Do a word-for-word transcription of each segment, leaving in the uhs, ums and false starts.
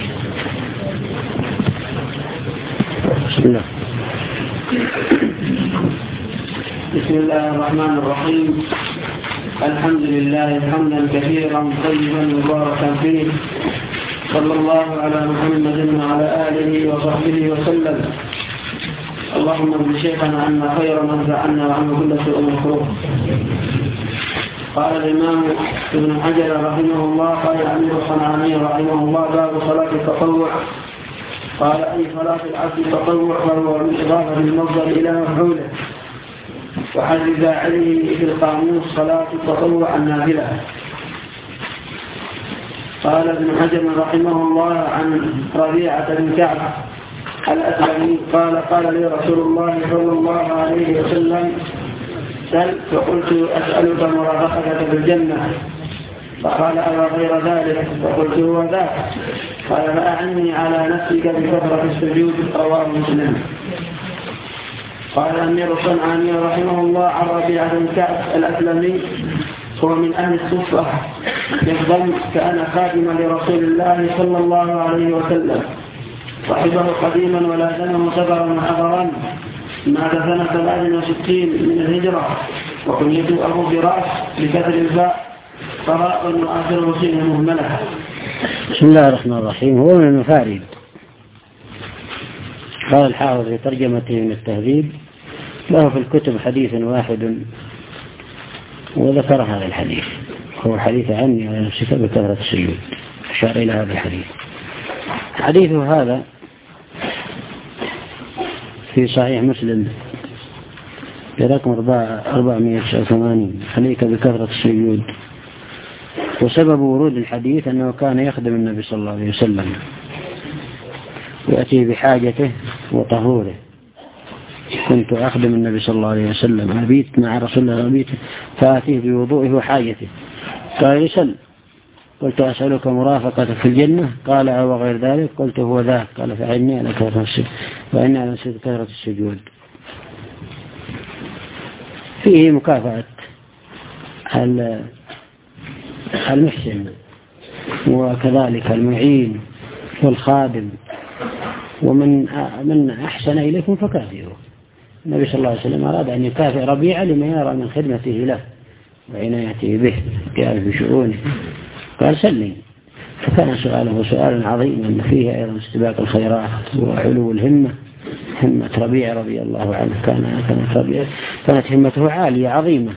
بسم الله. بسم الله الرحمن الرحيم. الحمد لله حمدا كثيرا طيبا مباركا فيه، صلى الله على محمد وعلى آله وصحبه وسلم. اللهم ارض شيخنا عنا خير من فعلنا وعنه كل سوء مكروه. قال الإمام ابن حجر رحمه الله، قال الأمير الصنعاني رحمه الله: باب صلاة التطوع. قال: أي صلاة العبد التطوع، فهو من إضافة المصدر إلى مفعوله، وحد فاعله في القاموس صلاة التطوع النافلة. قال ابن حجر رحمه الله عن ربيعة بن كعب الأسلمي قال: قال لي رسول الله صلى الله عليه وسلم: سل، فقلت: أسألك مرافقتك في الجنة. فقال: أو غير ذلك؟ فقلت: هو ذاك. قال: فأعني على نفسك بكثرة السجود. رواه مسلم. قال الأمير الصنعاني رحمه الله عن ربيعة بن كعب الأسلمي: هو من أهل الصفة، يفضل كان خادما لرسول الله صلى الله عليه وسلم، صحبه قديما ولا زمه سفرا حضرا، مات سنة ثلاث وستين من الهجرة، وكنيته أبو فراس بكسر الباء، قراء وآخر سنه مهملة. بسم الله الرحمن الرحيم. هو من المفارد. قال الحافظ في ترجمته من التهذيب: له في الكتب حديث واحد، وذكر هذا الحديث، هو حديث عني على نفسك بكثرة السجود، أشار إلى هذا الحديث. حديثه هذا في صحيح مسلم برقم أربعمائة وتسعة وثمانين: عليك بكثرة السجود. وسبب ورود الحديث أنه كان يخدم النبي صلى الله عليه وسلم، يأتي بحاجته وطهوره. كنت أخدم النبي صلى الله عليه وسلم، أبيت مع رسول الله أبيت فآتيه بوضوئه وحاجته. قال: يسل. قلت: أسألك مرافقتك في الجنة. قال: أو غير ذلك؟ قلت: هو ذاك. قال: فعني على كثرة السجود. فعني على كثرة السجود. فيه مكافأة المحسن، وكذلك المعين والخادم، ومن من أحسن إليكم فكافئوه. النبي صلى الله عليه وسلم أراد أن يكافئ ربيعة لما يرى من خدمته له وعنايته به قال بشؤونه. قال: سلم. فكان سؤاله سؤالا عظيما فيه أيضا استباق الخيرات وعلو الهمة، همة ربيعة رضي الله عنه. كان كانت ربيعة كانت همته عالية عظيمة.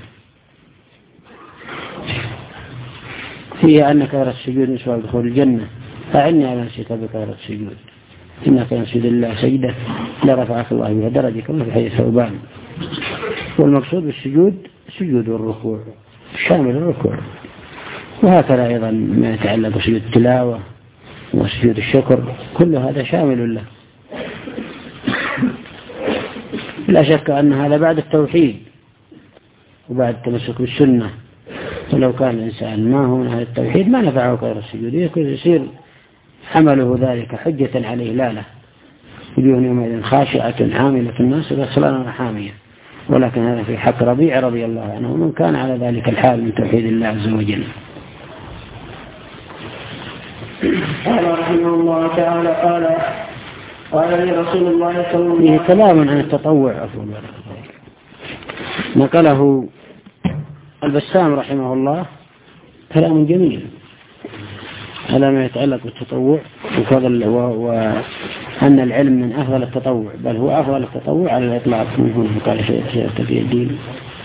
فيه أن كثرة السجود نسوى دخول الجنة. فعني على نفسك بكثرة السجود، إنك ينسجد الله سجدة لرفعك الله بها درجة، كما في حديث ثوبان. والمقصود بالسجود سجود الركوع، شامل الركوع. وهكذا أيضا ما يتعلق بسجود التلاوة وسجود الشكر، كل هذا شامل له. لا شك أن هذا بعد التوحيد وبعد التمسك بالسنة. ولو كان الإنسان ما هو من هذا التوحيد ما نفعه غير السجود، يصير عمله ذلك حجة عليه لا له. وجوه يومئذ خاشعة عاملة الناس بأصلان حامية. ولكن هذا في حق ربيع رضي الله عنه، ومن كان على ذلك الحال من توحيد الله عز وجل. قال رحمه الله تعالى: قال قال لي رسول الله صلى الله عليه وسلم. فيه كلام عن التطوع أفضل. نقله البسام رحمه الله كلام جميل على ما يتعلق بالتطوع وفضل، وأن العلم من أفضل التطوع، بل هو أفضل التطوع على الإطلاق. من هنا قال شيء في الدين.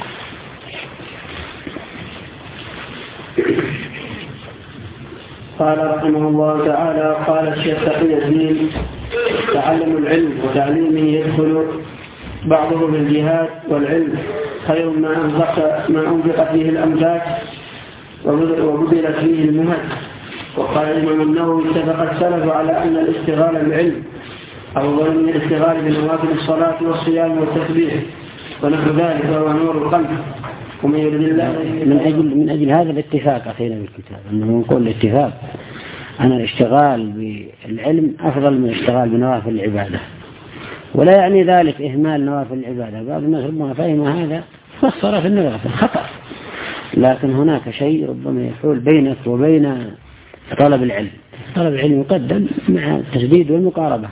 قال رحمه الله تعالى: قال الشيخ تقي الدين: تعلم العلم وتعليمه يدخل بعضه بالجهاد، والعلم خير ما أنفق ما أنفقت فيه الأملاك وبذلت فيه المهد. وقال الإمام النووي: اتفق السلف على أن الاشتغال بالعلم أفضل من الاشتغال بنوافل الصلاة والصيام والتسبيح ونحو ذلك، وهو نور القلب. ومن يرد الله من أجل من أجل هذا الاتفاق أخينا بالكتاب، أنه نقول الاتفاق أن الاشتغال بالعلم أفضل من الاشتغال بنوافل العبادة. ولا يعني ذلك إهمال نوافل العبادة. بعض الناس ربما فهم هذا فصر في النوافل خطأ، لكن هناك شيء ربما يحول بينك وبين طلب العلم. طلب العلم يقدم مع التسديد والمقاربة،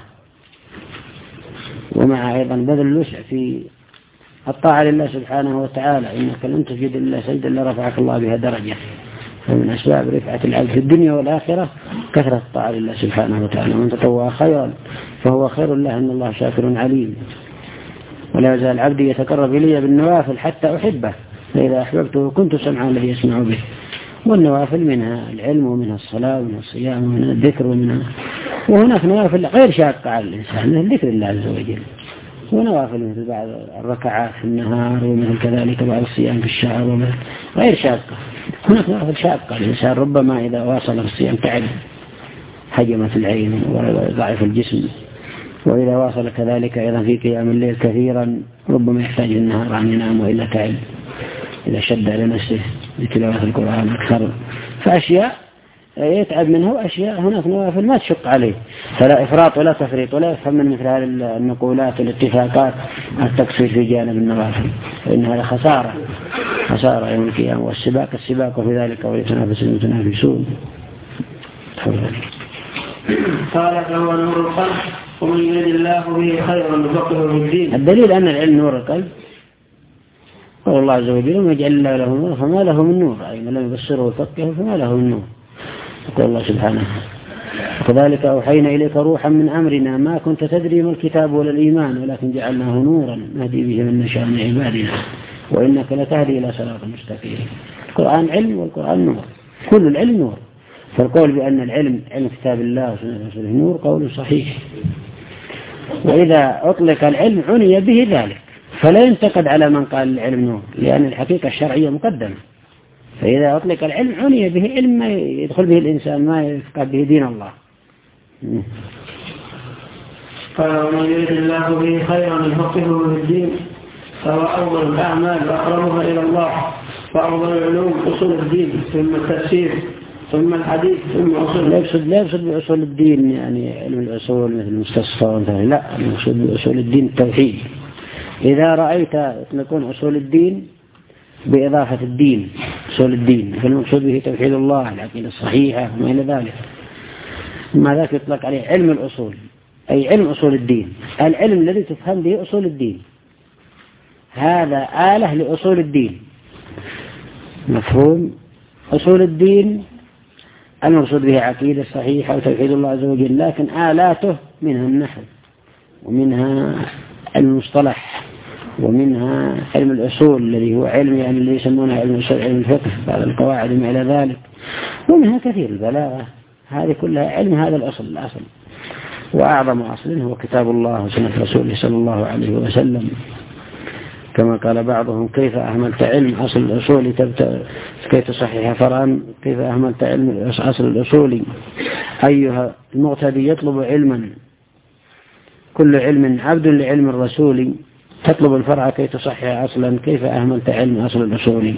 ومع أيضا بذل الوسع في الطاعة لله سبحانه وتعالى. إنك لن تسجد لله سجدا إلا رفعك الله بها درجة. فمن أسباب رفعة العبد في الدنيا والآخرة كثرة الطاعة لله سبحانه وتعالى. ومن تطوع خيرا فهو خير له إن الله شاكر عليم. ولا يزال عبدي يتقرب إلي بالنوافل حتى أحبه، فإذا أحببته كنت سمعا الذي يسمع به. والنوافل منها العلم ومنها الصلاة ومنها الصيام ومنها الذكر ومنها، وهناك نوافل غير شاقة على الإنسان مثل ذكر الله عز وجل، ونوافل مثل بعض الركعات في النهار، ومثل كذلك بعض الصيام في الشهر ومثل غير شاقة. هناك نوافل شاقة الإنسان ربما إذا واصل في الصيام تعب، هجمت العين وضعف الجسم، وإذا واصل كذلك أيضا في قيام الليل كثيرا ربما يحتاج النهار أن ينام وإلا تعب إذا شد على نفسه بتلاوة القرآن أكثر. فأشياء يتعب منها، وأشياء هناك نوافل ما تشق عليه، فلا إفراط ولا تفريط، ولا يفهم من مثل هذه النقولات والاتفاقات التقصير في جانب النوافل، فإن هذا خسارة خسارة يوم القيامة. والسباق السباق في ذلك ويتنافس المتنافسون. قال فهو نور القلب ومن يرد الله به خيرا يفقهه في الدين. الدليل أن العلم نور القلب، قال الله عز وجل وما جعل الله له نور فما له من نور، أي من لم يبصره ويفقهه فما له من نور. يقول الله سبحانه وكذلك أوحينا إليك روحا من أمرنا ما كنت تدري ما الكتاب ولا الإيمان ولكن جعلناه نورا نهدي به من نشاء من عبادنا وإنك لتهدي إلى صراط مستقيم. القرآن علم والقرآن نور، كل العلم نور. فالقول بأن العلم علم كتاب الله وسنة رسوله نور قول صحيح. وإذا أطلق العلم عني به ذلك، فلا ينتقد على من قال العلم نور، لأن الحقيقة الشرعية مقدمة. فإذا أطلق العلم عني به علم ما يدخل به الإنسان ما يفقه به دين الله. قال ومن يرد الله به خيرا يفقهه في الدين فهو أفضل الأعمال وأقربها إلى الله، وأفضل العلوم أصول الدين ثم التفسير ثم الحديث ثم أصول. لا يقصد لا يقصد بأصول الدين يعني علم الأصول مثل المستصفى، لا، يقصد بأصول الدين التوحيد. إذا رأيت يطلقون أصول الدين بإضافة الدين أصول الدين، فالمقصود به توحيد الله العقيدة الصحيحة وما إلى ذلك. ما ذاك يطلق عليه علم الأصول، أي علم أصول الدين، العلم الذي تفهم به أصول الدين، هذا آلة لأصول الدين. مفهوم؟ أصول الدين المقصود به عقيدة صحيحة وتوحيد الله عز وجل، لكن آلاته منها النحو ومنها المصطلح ومنها علم الأصول الذي هو علم يعني اللي يسمونه علم الأصول، علم الفقه بعض القواعد وما إلى ذلك، ومنها كثير البلاغة. هذه كلها علم هذا الأصل الأصل، وأعظم أصل هو كتاب الله وسنة رسوله صلى الله عليه وسلم. كما قال بعضهم كيف أهملت علم أصل الأصول كي تصحح فرعا، كيف أهملت علم أصل الأصول. أيها المغتدي يطلب علما، كل علم عبد لعلم الرسول، تطلب الفرع كي تصحح أصلا، كيف أهملت علم أصل الأصول.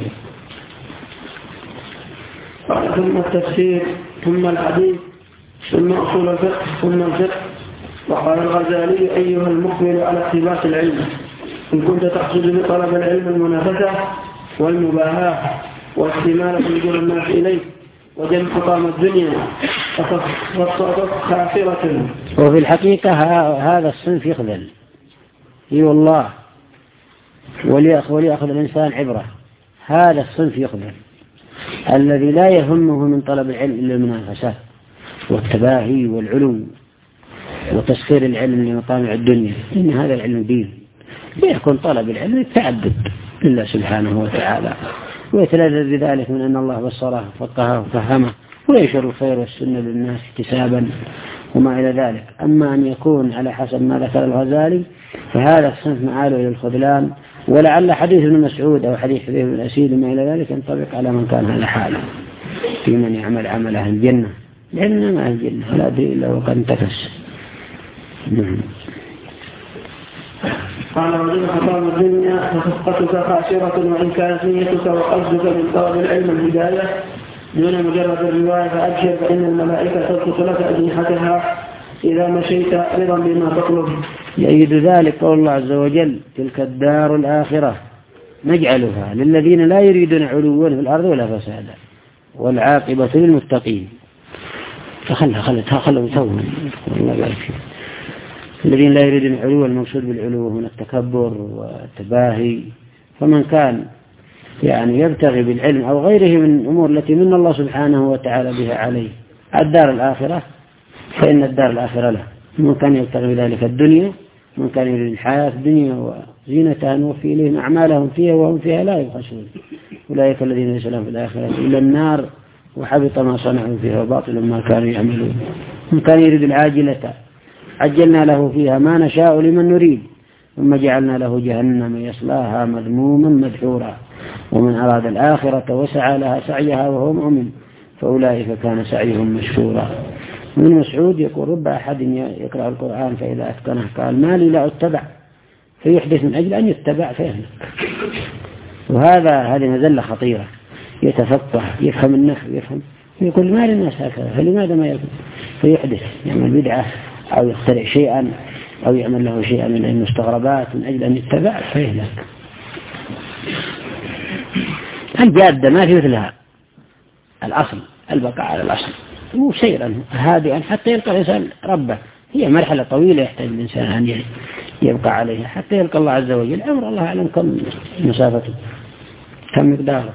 ثم التفسير ثم الحديث ثم أصول الفقه ثم الفقه. وقال الغزالي أيها المقبل على اقتباس العلم إن كنت تقصد بطلب العلم المنافسة والمباهاة واستمالة لجل الناس إليه وجمع حطام الدنيا فتصدق خاسرة. وفي الحقيقة هذا الصنف يخذل اي والله، وليأخذ, وليأخذ الإنسان عبرة. هذا الصنف يخذل الذي لا يهمه من طلب العلم إلا المنافسة والتباهي والعلوم وتسخير العلم لمطامع الدنيا، إن هذا العلم دين. ليكون طلب العلم التعبد لله سبحانه وتعالى، ويتلذذ بذلك من أن الله بصره وفقهه وفهمه وينشر الخير والسنة للناس اكتسابا وما إلى ذلك. أما أن يكون على حسب ما ذكر الغزالي فهذا الصنف معاله إلى الخذلان. ولعل حديث ابن مسعود أو حديث حذيفة بن أسيد وما إلى ذلك ينطبق على من كان على حاله في من يعمل عمل أهل الجنة، لأن ما أهل الجنة لا أدري إلا وقد انتكس. نعم. قال وجد حطام الدنيا فصفقتك خاسرة وإن كانت نيتك وقصدك من طلب العلم الهداية دون مجرد الرواية فأبشر فإن الملائكة تبسط لك أجنحتها إذا مشيت رضا بما تطلب. يؤيد ذلك قول الله عز وجل تلك الدار الآخرة نجعلها للذين لا يريدون علوا في الأرض ولا فسادا والعاقبة للمتقين. خلها خلها خلوا يسوون الله يبارك فيك. الذين لا يريدون العلو، المقصود بالعلو هنا التكبر والتباهي. فمن كان يعني يبتغي بالعلم أو غيره من الأمور التي من الله سبحانه وتعالى بها عليه الدار الآخرة، فإن الدار الآخرة له. من كان يبتغي ذلك الدنيا، من كان يريد الحياة الدنيا وزينتها نوفي إليهم أعمالهم فيها وهم فيها لا يبخسون. أولئك الذين ليس لهم في الآخرة إلا النار وحبط ما صنعوا فيها وباطل ما كانوا يعملون. من كان يريد العاجلة عجلنا له فيها ما نشاء لمن نريد ثم جعلنا له جهنم يصلاها مذموما مدحورا ومن أراد الآخرة وسعى لها سعيها وهو مؤمن فأولئك كان سعيهم مشكورا. من مسعود يقول رب أحد يقرأ القرآن فإذا أتقنه قال ما لي لا أتبع، فيحدث من أجل أن يتبع فيهلك. وهذا هذه مذلة خطيرة. يتفقه يفهم النحو يفهم يقول ما للناس هكذا فلماذا ما يكون، فيحدث يعمل بدعة أو يخترع شيئا أو يعمل له شيئا من المستغربات من أجل أن يتبع فيهلك. الجادة ما في مثلها، الأصل البقاء على الأصل وسيرا هادئا حتى يلقى الإنسان ربه. هي مرحلة طويلة يحتاج الإنسان أن يبقى عليها حتى يلقى الله عز وجل. أمر الله أعلم كم مسافته كم مقداره.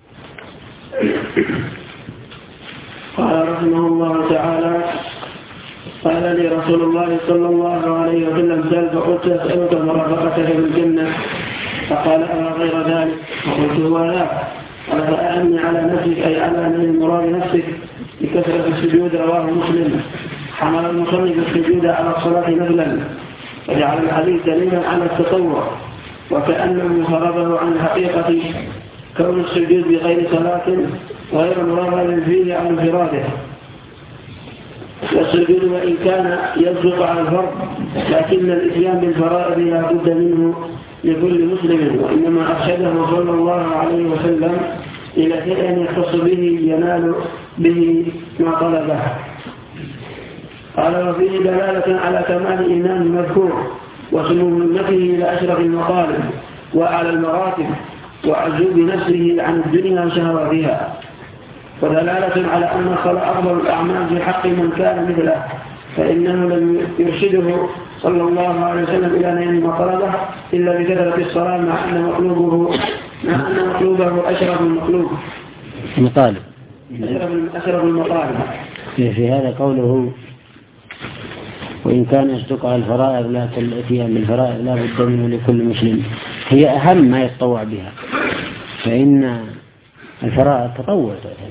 قال رحمه الله تعالى قال لي رسول الله صلى الله عليه وسلم سأل فقلت أسألك مرافقتك في الجنة فقال أما غير ذلك فقلت هو لا. قال فأعني على نفسك أي على من مراد نفسك بكثرة السجود. رواه مسلم. حمل المصلي السجود على الصلاة نفلا وجعل الحديث دليلا على التطوع وكأنه فرضه عن حقيقة كون السجود بغير صلاة غير مرغب فيه عن انفراده. والسجود وإن كان يصدق على الفرض لكن الإتيان بالفرائض لا بد منه لكل مسلم، وإنما أرشده صلى الله عليه وسلم إلى شيء يختص به ينال به ما طلبه. قال وفيه دلالة على كمال إيمان المذكور وسمومته إلى أشرف المطالب وأعلى المراتب وعزوب نفسه عن الدنيا وشهواتها، ودلالة على أن الصلاة أفضل الأعمال في حق من كان مثله، فإنه لم يرشده صلى الله عليه وسلم إلى نيل مطلبه إلا بكثرة الصلاة مع أن مطلوبه مع أن مطلوبه أشرف المطلوب مطالب أشرف المطالب. في هذا قوله وإن كان يصدق على الفرائض لا الاتيان بالفرائض لا بد منه لكل مسلم، هي أهم ما يتطوع بها، فإن الفرائض تطوع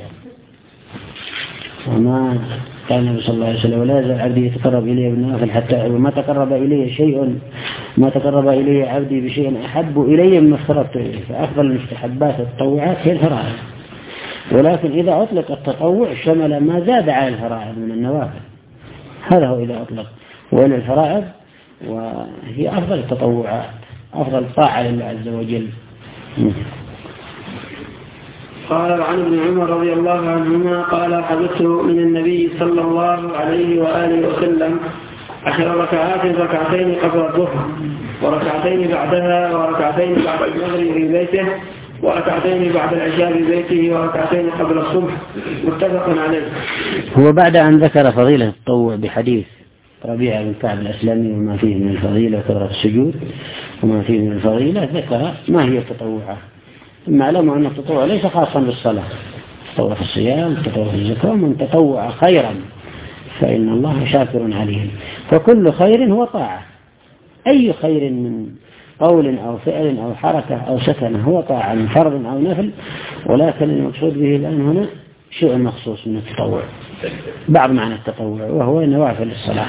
وما قال النبي صلى الله عليه وسلم ولا يزال عبدي يتقرب إليه بالنوافل حتى وما تقرب إليه شيء ما تقرب إليه عبدي بشيء أحب إليه مما افترضت إليه. فأفضل المستحبات التطوعات هي الفرائض، ولكن إذا أطلق التطوع شمل ما زاد على الفرائض من النوافل، هذا هو إذا أطلق. وإلى الفرائض وهي أفضل التطوعات أفضل طاعة لله عز وجل. قال عن ابن عمر رضي الله عنهما قال حدثت من النبي صلى الله عليه وآله وسلم عشر ركعات ركعتين قبل الظهر وركعتين بعدها وركعتين بعد المغرب في بيته وركعتين بعد العشاء في بيته وركعتين قبل الصبح متفق عليه. هو بعد أن ذكر فضيلة التطوع بحديث ربيعة بن كعب الأسلمي وما فيه من الفضيلة وكثرة السجود وما فيه من الفضيلة ذكر ما هي التطوعات. معلوم أن التطوع ليس خاصا بالصلاة، التطوع في الصيام التطوع في الزكاة، ومن تطوع خيرا فإن الله شاكر عليه. فكل خير هو طاعة، أي خير من قول أو فعل أو حركة أو سكن هو طاعة من فرض أو نفل، ولكن المقصود به الآن هنا شيء مخصوص من التطوع، بعض معنى التطوع وهو نوافل الصلاة.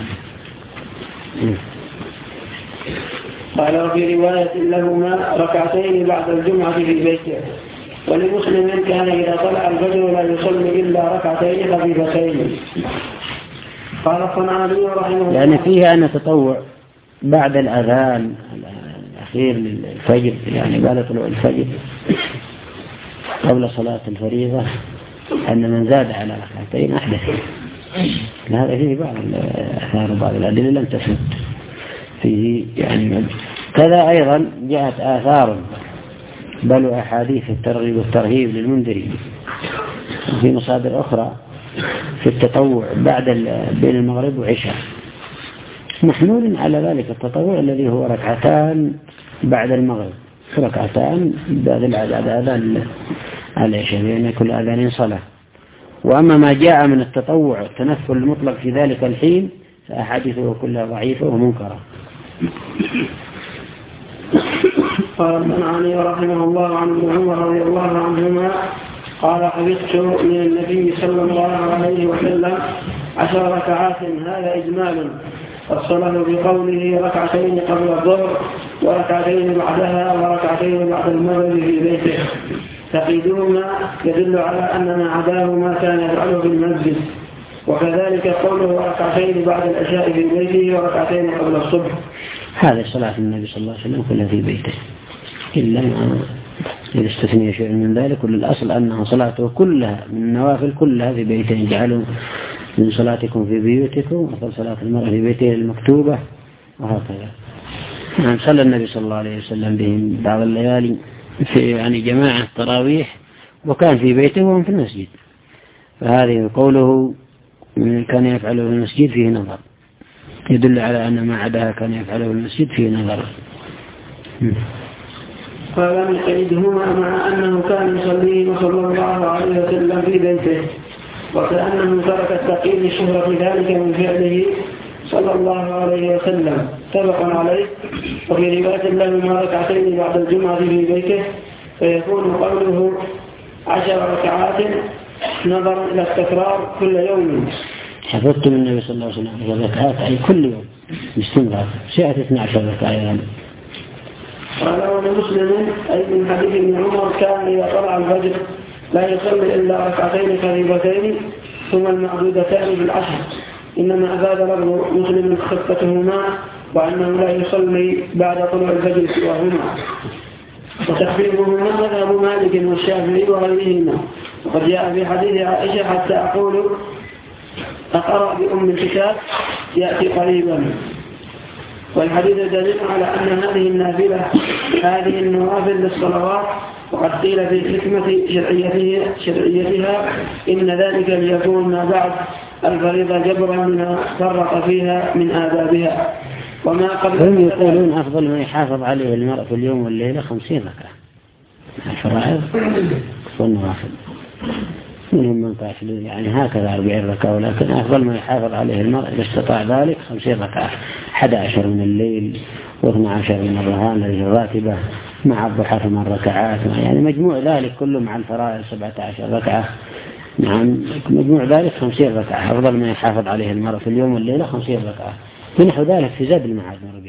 قال وفي رواية لهما ركعتين بعد الجمعة في بيته. ولمسلم كان إذا طلع الفجر لا يصلي إلا ركعتين خفيفتين. قال الصنعاني رحمه الله يعني فيها أن التطوع بعد الأذان الأخير للفجر، يعني بعد طلوع الفجر قبل صلاة الفريضة، أن من زاد على ركعتين أحدث. هذا فيه بعض الآثار وبعض الأدلة لم تثبت فيه يعني. كذا أيضا جاءت آثار بل أحاديث الترغيب والترهيب للمنذري في مصادر أخرى في التطوع بعد بين المغرب وعشاء، محمول على ذلك التطوع الذي هو ركعتان بعد المغرب، ركعتان بعد الأذان العشاء، لأن كل أذان صلاة. وأما ما جاء من التطوع التنفل المطلق في ذلك الحين فأحاديثه كلها ضعيفة ومنكرة. قال المنعاني رحمه الله عن ابن عمر رضي الله عنهما قال حفظت من النبي صلى الله عليه وسلم عشر ركعات، هذا إجمال، الصلاة بقوله ركعتين قبل الظهر وركعتين بعدها وركعتين بعد المغرب في بيته، تقييدهما يدل على أن ما عداه ما كان يفعله في المسجد. وكذلك قوله ركعتين بعد العشاء في بيته وركعتين قبل الصبح، هذا صلاة النبي صلى الله عليه وسلم كلها في بيته، إلا ما إذا استثني شيء من ذلك. والأصل أنها صلاته كلها من النوافل كلها في بيته، اجعلوا من صلاتكم في بيوتكم أفضل صلاة المرء في بيته المكتوبة، وهكذا. نعم، صلى النبي صلى الله عليه وسلم بهم بعض الليالي في يعني جماعة تراويح وكان في بيته وهم في المسجد، فهذه قوله كان يفعله في المسجد فيه نظر، يدل على أن ما عداها كان يفعله في المسجد فيه نظر. فلم يقيدهما مع أنه كان يصلي صلى الله عليه وسلم في بيته، وكأنه ترك التقييد لشهرة ذلك من فعله صلى الله عليه وسلم، سبق عليه. وفي رواية له ركعتين بعد الجمعة في بيته، فيكون قوله عشر ركعات نظر إلى التكرار كل يوم. حفظت من النبي صلى الله عليه وسلم ركعات أي كل يوم باستمرار، ساعة اثنتي عشرة ركعة يعني. قال ولمسلم أي من حديث ابن عمر كان إذا طلع الفجر لا يصلي إلا ركعتين خفيفتين ثم المعدودتان بالعشر، إنما أفاد لفظ مسلم خفتهما وأنه لا يصلي بعد طلوع الفجر سواهما، وتخفيفهما مذهب مالك والشافعي وغيرهما. وقد جاء في حديث عائشة حتى أقول أقرأ بأم الكتاب يأتي قريبا. والحديث دليل على أن هذه النافلة هذه النوافل للصلوات، وقد قيل في حكمة شرعيتها, شرعيتها إن ذلك ليكون ما بعد الفريضة جبرا لما فرق فيها من آدابها. وما قبل هم يقولون أفضل ما يحافظ عليه المرء في اليوم والليلة خمسين ركعة الفرائض والنوافل، منهم من قاشل يعني هكذا أربعين ركعة، ولكن أفضل ما يحافظ عليه المرء إذا استطاع ذلك خمسين ركعة، أحد عشر من الليل واثنى عشر من الرهان الراتبة مع الضحى ثمان ركعات، يعني مجموع ذلك كله مع الفرائض سبعة عشر ركعة. نعم، مجموع ذلك خمسين ركعة أفضل ما يحافظ عليه المرء في اليوم والليلة خمسين ركعة. ونحو ذلك في زاد المعاد مربيا.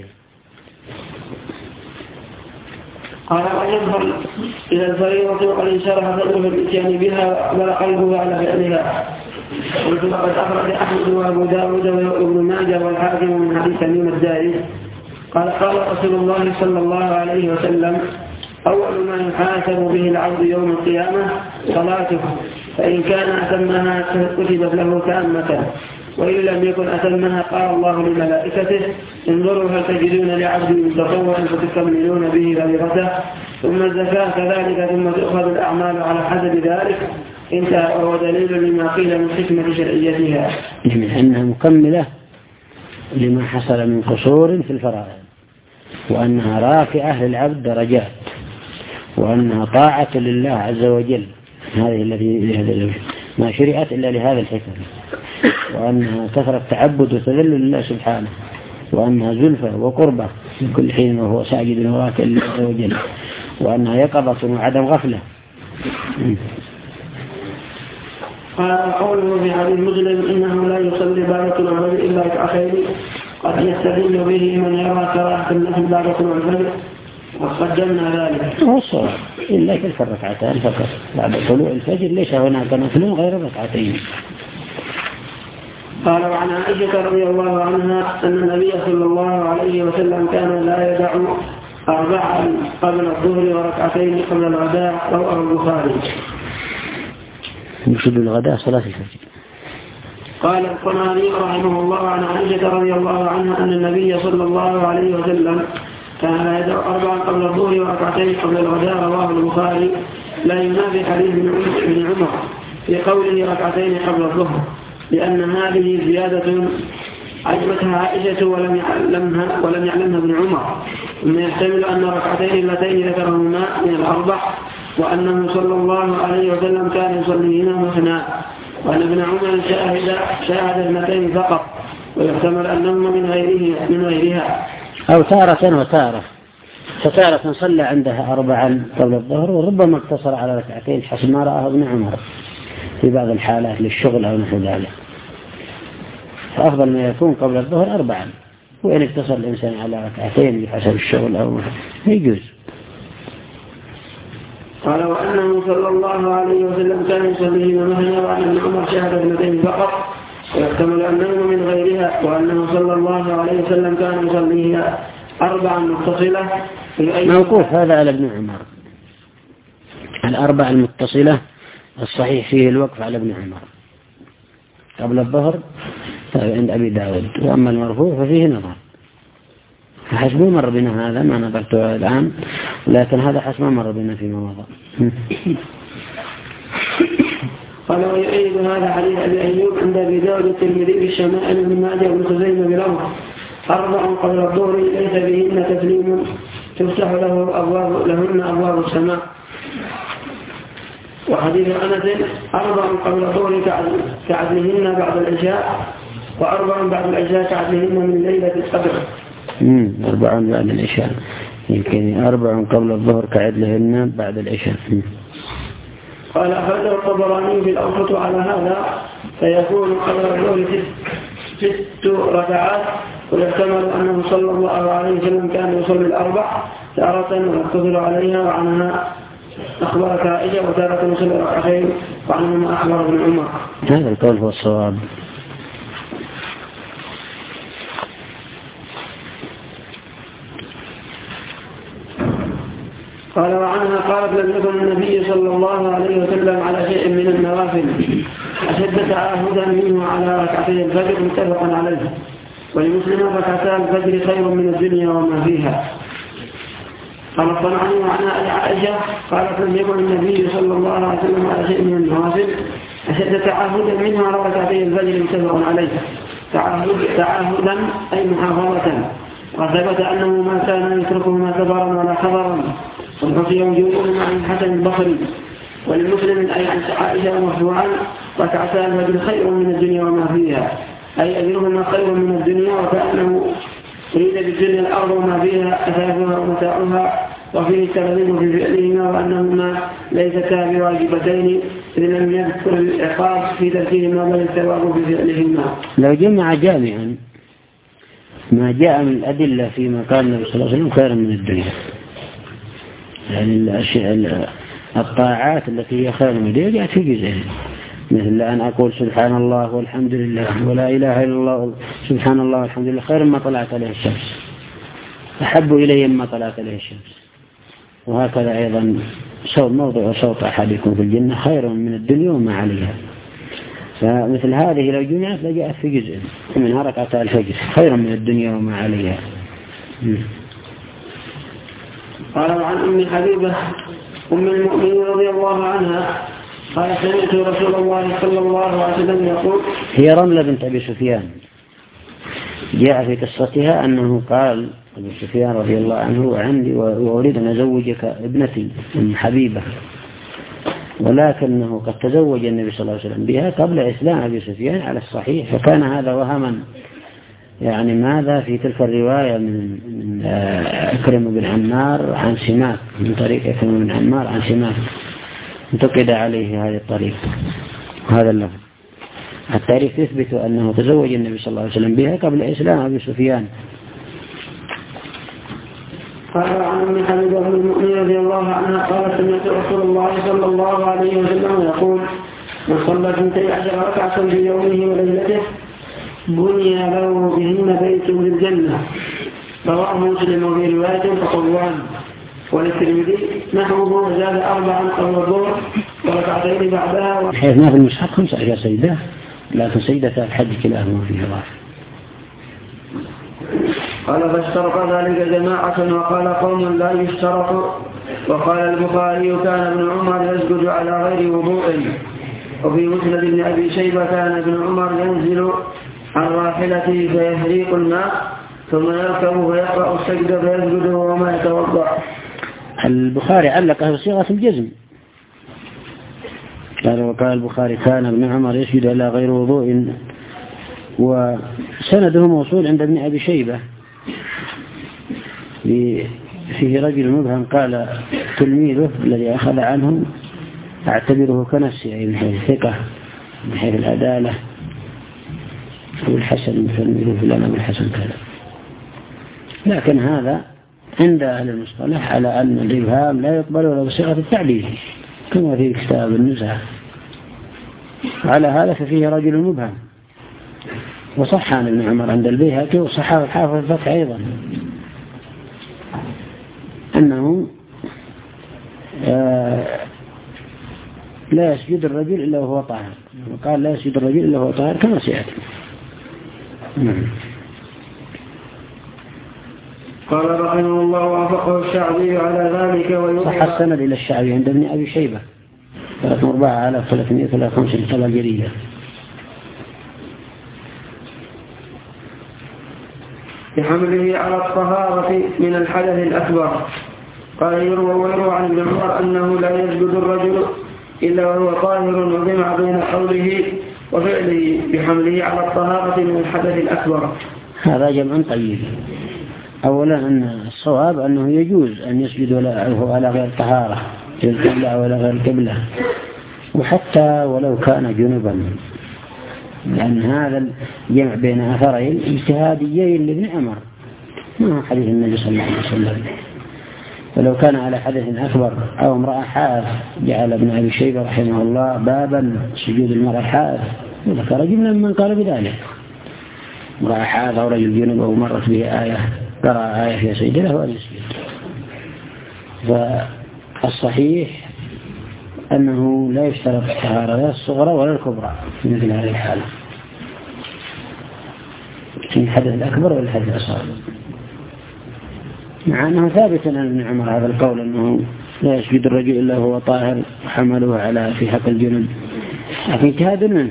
قال ويظهر إلى الفريضة وقد انشرح صدره في الإتيان بها وأقبل قلبه على فعلها. قلت لقد أخرج أحمد وأبو داود وابن ماجه والحاكم من حديث تميم الداري قال قال رسول الله صلى الله عليه وسلم أول ما يحاسب به العبد يوم القيامة صلاته، فإن كان أتمها كتبت له تامة، وإن لم يكن أتمها قال الله لملائكته انظروا هل تجدون لعبد تطوعا فتكملون به فريضته، ثم الزكاة كذلك، ثم تؤخذ الأعمال على حسب ذلك. انتهى، وهو دليل لما قيل من حكمة شرعيتها، من أنها مكملة لما حصل من قصور في الفرائض، وأنها رافعة للعبد درجات، وأنها طاعة لله عز وجل، هذه التي ما شرعت إلا لهذا الحكم، وأنها كثرة تعبد وتذلل لله سبحانه، وأنها زلفة وقربة من كل حين وهو ساجد وراكع لله عز وجل، وأنها يقظة وعدم غفلة. قال قوله في حديث مسلم إنه لا يصلي بعد طلوع الفجر إلا ركعتين قد يستدل به من يرى كراهة النفل بعد طلوع الفجر، وقدمنا ذلك. والصواب إلا تلك الركعتان فقط بعد طلوع الفجر، ليس هناك نفل غير ركعتين. قال وعن عائشة رضي الله عنها أن النبي صلى الله عليه وسلم كان لا يدع أربعا قبل الظهر وركعتين قبل الغداء، رواه البخاري. يشد الغداء صلاة الفجر. قال القناعي رحمه الله عن عائشة رضي الله عنها أن النبي صلى الله عليه وسلم كان لا يدع أربعا قبل الظهر وركعتين قبل الغداء، رواه البخاري. لا ينافي حديث ابن عمر في قوله ركعتين قبل الظهر، لأن هذه زيادة عجبتها عائشة ولم يعلمها ولم يعلمها ابن عمر، ثم يحتمل أن ركعتين اللتين ذكرهما من الأربع، وأنه صلى الله عليه وسلم كان يصليهما مثنى، وأن ابن عمر شاهد شاهد اثنتين فقط، ويحتمل أنهما من غيره من غيرها أو تارة وتارة، فتارة صلى عندها أربعا قبل الظهر، وربما اقتصر على ركعتين حسب ما رآه ابن عمر في بعض الحالات للشغل أو نحو ذلك، فأفضل ما يكون قبل الظهر أربعا، وإن اقتصر الإنسان على ركعتين بحسب الشغل أو يجوز. قال وأنه صلى الله عليه وسلم كان يصليهما مثنى، وأن ابن عمر شاهد اثنتين فقط، ويحتمل أنه من غيرها، وأنه صلى الله عليه وسلم كان يصليها أربعا متصلة. موقوف هذا على ابن عمر، الأربع المتصلة الصحيح فيه الوقف على ابن عمر قبل الظهر عند أبي داود، وأما المرفوع ففيه نظر، حسب ما مر بنا هذا ما نظرته الآن، لكن هذا حسب ما مر بنا فيما مضى. قال ويؤيد هذا حديث أبي أيوب عند أبي داود الترمذي في الشمائل بن ماجه وابن خزيمة بلفظ أربع قبل الظهر ليس بهن تسليم تفتح له أبواب لهن أبواب السماء. وحديث أنس أربع قبل الظهر كعدلهن بعد العشاء، وأربع بعد العشاء كعدلهن من ليلة القدر. امم أربع بعد العشاء، يمكن أربع قبل الظهر كعدلهن بعد العشاء. قال أخرجه الطبراني في الأوسط على هذا، فيكون قبل الظهر ست, ست ركعات، ويحتمل أنه صلى الله عليه وسلم كان يصلي الأربع تارة ويقتصر عليها، وعنها أخبرت عائشة وتارة يصلي ركعتين، وعنهما أخبر ابن عمر. هذا القول هو الصواب. قال وعنها قالت لم يكن النبي صلى الله عليه وسلم على شيء من النوافل أشد تعاهدا منه على ركعتي الفجر، متفقا عليه. ولمسلم ركعتا الفجر خير من الدنيا وما فيها. قال الصنعاني وعنها عائشة قالت لم يكن النبي صلى الله عليه وسلم على شيء من النوافل أشد تعاهدا منه على ركعتي الفجر، متفق عليه. تعاهد تعاهدا أي محافظة، وثبت أنه ما كان يتركهما كبرا ولا خبرا، والحكي وجوههما عن الحسن البصري. وللمسلم أي عن عائشة مرفوعا ركعتا الفجر خير من الدنيا وما فيها، أي أجرهما خير من الدنيا، وكأنه يريد بالدنيا الأرض وما فيها أثاثها ومتاعها، وفيه التغليب في فعلهما، وأنهما ليستا بواجبتين إذ لم يذكر العقاب في تركهما بل الثواب في فعلهما. لو جمع جامعا ما جاء من الأدلة فيما قال النبي صلى الله عليه وسلم خير من الدنيا، يعني الأشياء الطاعات التي هي خير من الدنيا جاءت في جزئين، مثل أن أقول سبحان الله والحمد لله ولا إله إلا الله، سبحان الله والحمد لله خير ما طلعت عليه الشمس، أحب إلي ما طلعت عليه الشمس. وهكذا أيضا صوت موضع صوت أحدكم في الجنة خير من الدنيا وما عليها. فمثل هذه لو جمعت لجاءت في جزء منها ركعتا الفجر خير من الدنيا وما عليها. قال عن أم حبيبة أم المؤمنين رضي الله عنها قال سمعت رسول الله صلى الله عليه وسلم يقول، هي رملة بنت أبي سفيان، جاء في قصتها أنه قال أبي سفيان رضي الله عنه عندي وأريد أن أزوجك ابنتي أم حبيبة، ولكنه قد تزوج النبي صلى الله عليه وسلم بها قبل إسلام أبي سفيان على الصحيح، فكان هذا وهما. يعني ماذا في تلك الرواية من, من أكرم بن عمار عن سماك، من طريق أكرم بن عمار عن سماك انتقد عليه هذه الطريقة هذا اللفظ. التاريخ يثبت أنه تزوج النبي صلى الله عليه وسلم بها قبل إسلام أبي سفيان. قال عن أم حبيبة أم المؤمنين رضي الله عنها قالت سمعت رسول الله صلى الله عليه وسلم يقول، من صلى اثنتي عشر ركعة في يومه وليلته بني له بهن بيت في الجنة. رواه مسلم وفي رواية فقوان. وللترمذي نحوه وزاد أربعا قبل الظهر وركعتين بعدها. حيث ما في المصحف خمس أشياء سيدة، لكن سيدة الحج كلاهما فيها ضعف. قال فاشترط ذلك جماعة وقال قوم لا يشترط. وقال البخاري كان ابن عمر يسجد على غير وضوء. وفي مسند ابن أبي شيبة كان ابن عمر ينزل عن راحلته فيهريق الماء ثم يركب فيقرأ السجد فيسجد وما يتوضأ. البخاري علق بصيغة الجزم، قال وقال البخاري كان ابن عمر يسجد على غير وضوء، وسنده موصول عند ابن أبي شيبة فيه رجل مبهم قال تلميذه الذي أخذ عنه أعتبره كنفسي، أي من حيث الثقة من حيث العدالة، والحسن تلميذه فلان والحسن كذا. لكن هذا عند أهل المصطلح على أن الإبهام لا يقبل ولا بصيغة التعليل كما في كتاب النزهة. على هذا ففيه رجل مبهم، وصح عن ابن عمر عند البيهقي وصححه الحافظ الفتح أيضا أنه آه لا يسجد الرجل إلا وهو طاهر، وقال لا يسجد الرجل إلا وهو طاهر كما سيأتي. قال رحمه الله وافقه الشعبي على ذلك. صح السند إلى الشعبي عند ابن أبي شيبة ثلاثة أربعة آلاف ثلاثمائة وثلاثة وخمسين طبعا جريدة. بحمله على الطهارة من الحدث الأكبر. قال يروى ويروى عن ابن عمر أنه لا يسجد الرجل إلا وهو طاهر، وجمع بين قوله وفعله بحمله على الطهارة من الحدث الأكبر. هذا جمع طيب. أولا أن الصواب أنه يجوز أن يسجد على غير طهارة في القبلة ولا غير القبلة، وحتى ولو كان جنبا، لأن هذا الجمع بين أثرين اجتهاديين لابن عمر ما هو حديث النبي صلى الله عليه وسلم. ولو كان على حدث أكبر أو امرأة حائض جعل ابن أبي شيبة رحمه الله بابا سجود المرأة حائض، وذكر جملة من قال بذلك، امرأة حائض أو رجل جنب أو مرت به آية قرأ آية في سجد له أن يسجد. فالصحيح أنه لا يشترط الطهارة لا الصغرى ولا الكبرى في مثل هذه الحالة، في الحدث الأكبر والحدث الأصغر، مع أنه ثابت عن ابن عمر هذا القول أنه لا يسجد الرجل إلا هو طاهر وحمله على في حق الجنب، لكن اجتهاد منه،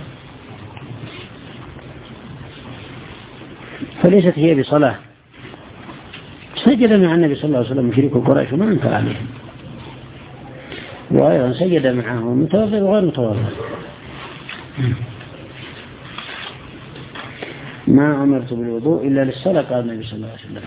فليست هي بصلاة. سجد مع النبي صلى الله عليه وسلم مشرك قريش وما انكر عليه، وأيضا سجد معه متوضئ وغير متوضئ. ما أمرت بالوضوء إلا للصلاة قال النبي صلى الله عليه وسلم.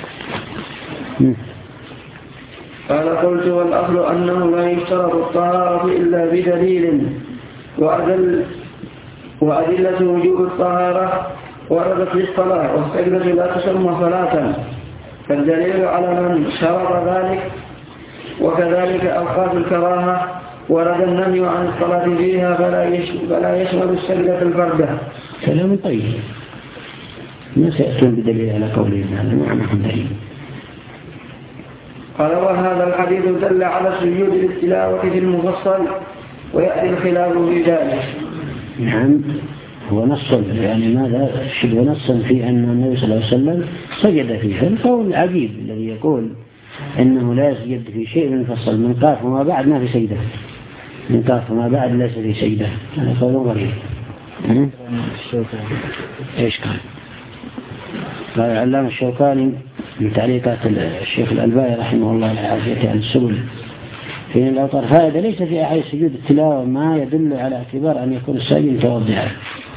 قال قلت والأصل أنه لا يشترط الطهارة إلا بدليل، وأدل وأدلة وجوب الطهارة وردت للصلاة، والسجدة لا تسمى صلاة، فالدليل على من شرط ذلك. وكذلك أوقات الكراهة ورد النهي عن الصلاة فيها فلا يشمل السجدة الفردة. كلام طيب، ما سيأتون بدليل على قوله هذا معنى دليل. قال وهذا الحديث دل على سجود التلاوة في المفصل، ويأتي الخلاف في ذلك. نعم، هو نص يعني ماذا شبه نصا في أن النبي صلى الله عليه وسلم سجد فيه. القول العجيب الذي يقول إنه لا يسجد في شيء من المفصل من قاف وما بعد ما في سجدة، من قاف وما بعد ليس في سجدة، هذا قول غريب. إيش كان؟ قال العلامة الشوكاني من تعليقات الشيخ الألباني رحمه الله العافية عن السبل في الأوطار فائدة ليس في أحد سجود التلاوة ما يدل على اعتبار أن يكون الساجد متوضئا،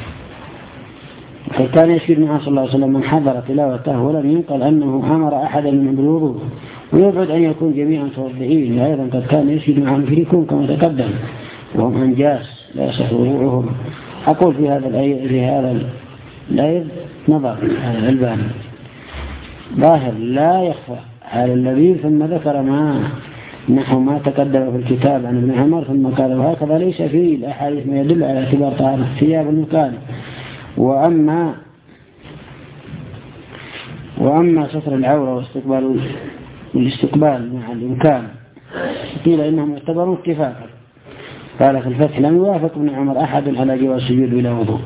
فكان يسجد معه صلى الله عليه وسلم من حضر تلاوته ولم ينقل أنه أمر أحدا من بالوضوء، ويبعد أن يكون جميعا متوضئين. أيضا قد كان يسجد معهم مشركون كما تقدم وهم أنجاس لا يصح وضوءهم. أقول في هذا الآية في هذا الآية نظر الألباني ظاهر لا يخفى على النبي، ثم ذكر ما نحو ما تقدم في الكتاب عن ابن عمر، ثم قال وهكذا ليس فيه الأحاديث ما يدل على اعتبار طهارة الثياب المكان. وأما وأما ستر العورة واستقبال والاستقبال مع الإمكان قيل إنهم يعتبرون اتفاقا. قال في الفتح لم يوافق ابن عمر أحد على جواز السجود بلا وضوء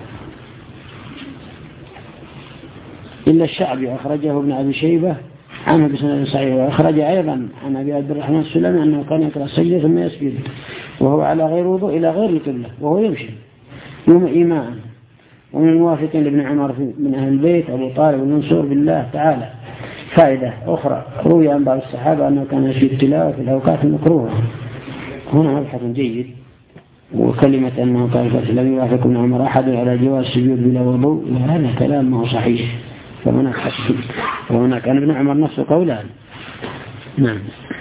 إلا الشعبي، أخرجه ابن أبي شيبة عنه بسند صحيح، وأخرج أيضا عن أبي عبد الرحمن السلمي أنه كان يقرأ السجدة ثم يسجد، وهو على غير وضوء إلى غير القبلة وهو يمشي يوم إيماء. ومن الموافقين لابن عمر من أهل البيت أبو طالب المنصور بالله تعالى. فائدة أخرى، روي عن بعض الصحابة أنه كان يشهد التلاوة في الأوقات المكروهة. هنا مبحث جيد. وكلمة أنه قال لم يوافق ابن عمر أحد على جواز السجود بلا وضوء، وهذا كلام ما هو صحيح. فهناك وهناك أن ابن عمر نفسه قولان. نعم.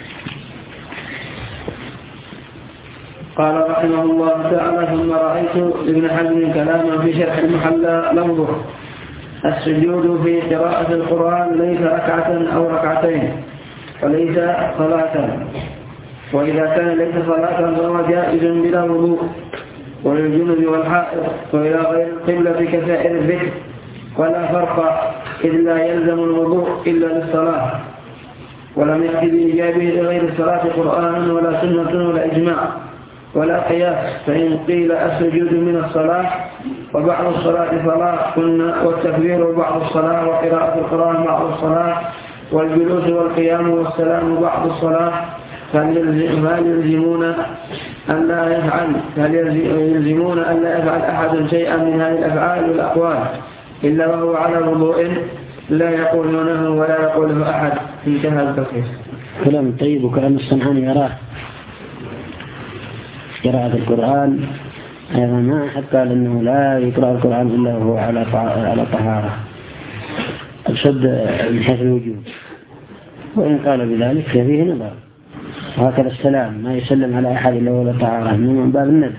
قال رحمه الله تعالى: ثم رأيت ابن حزم كلاما في شرح المحلى لفظه: السجود في قراءة القرآن ليس ركعة أو ركعتين وليس صلاة، وإذا كان ليس صلاة فهو جائز بلا وضوء، وللجنب والحائض وإلى غير القبلة كسائر الذكر، ولا فرق إذ لا يلزم الوضوء إلا للصلاة. ولم يأتي بإيجابه لغير الصلاة قرآن ولا سنة ولا إجماع ولا قياس. فإن قيل السجود من الصلاة وبعض الصلاة صلاة قلنا والتكبير بعض الصلاة وقراءة القرآن بعض الصلاة والجلوس والقيام والسلام بعض الصلاة، هل يلزمون أن لا يفعل هل يلزمون أن لا يفعل أحد شيئا من هذه الأفعال والأقوال إلا وهو على وضوء لا يقولونه ولا يقوله أحد. انتهى التفسير. كلام طيب وكلام الصنعاني يراه. قراءة القرآن أيضا ما أحد قال أنه لا يقرأ القرآن إلا وهو على على طهارة أشد من حيث الوجوب، وإن قال بذلك فيه نظر. وهكذا السلام ما يسلم على أحد إلا وهو على طهارة من باب الندب.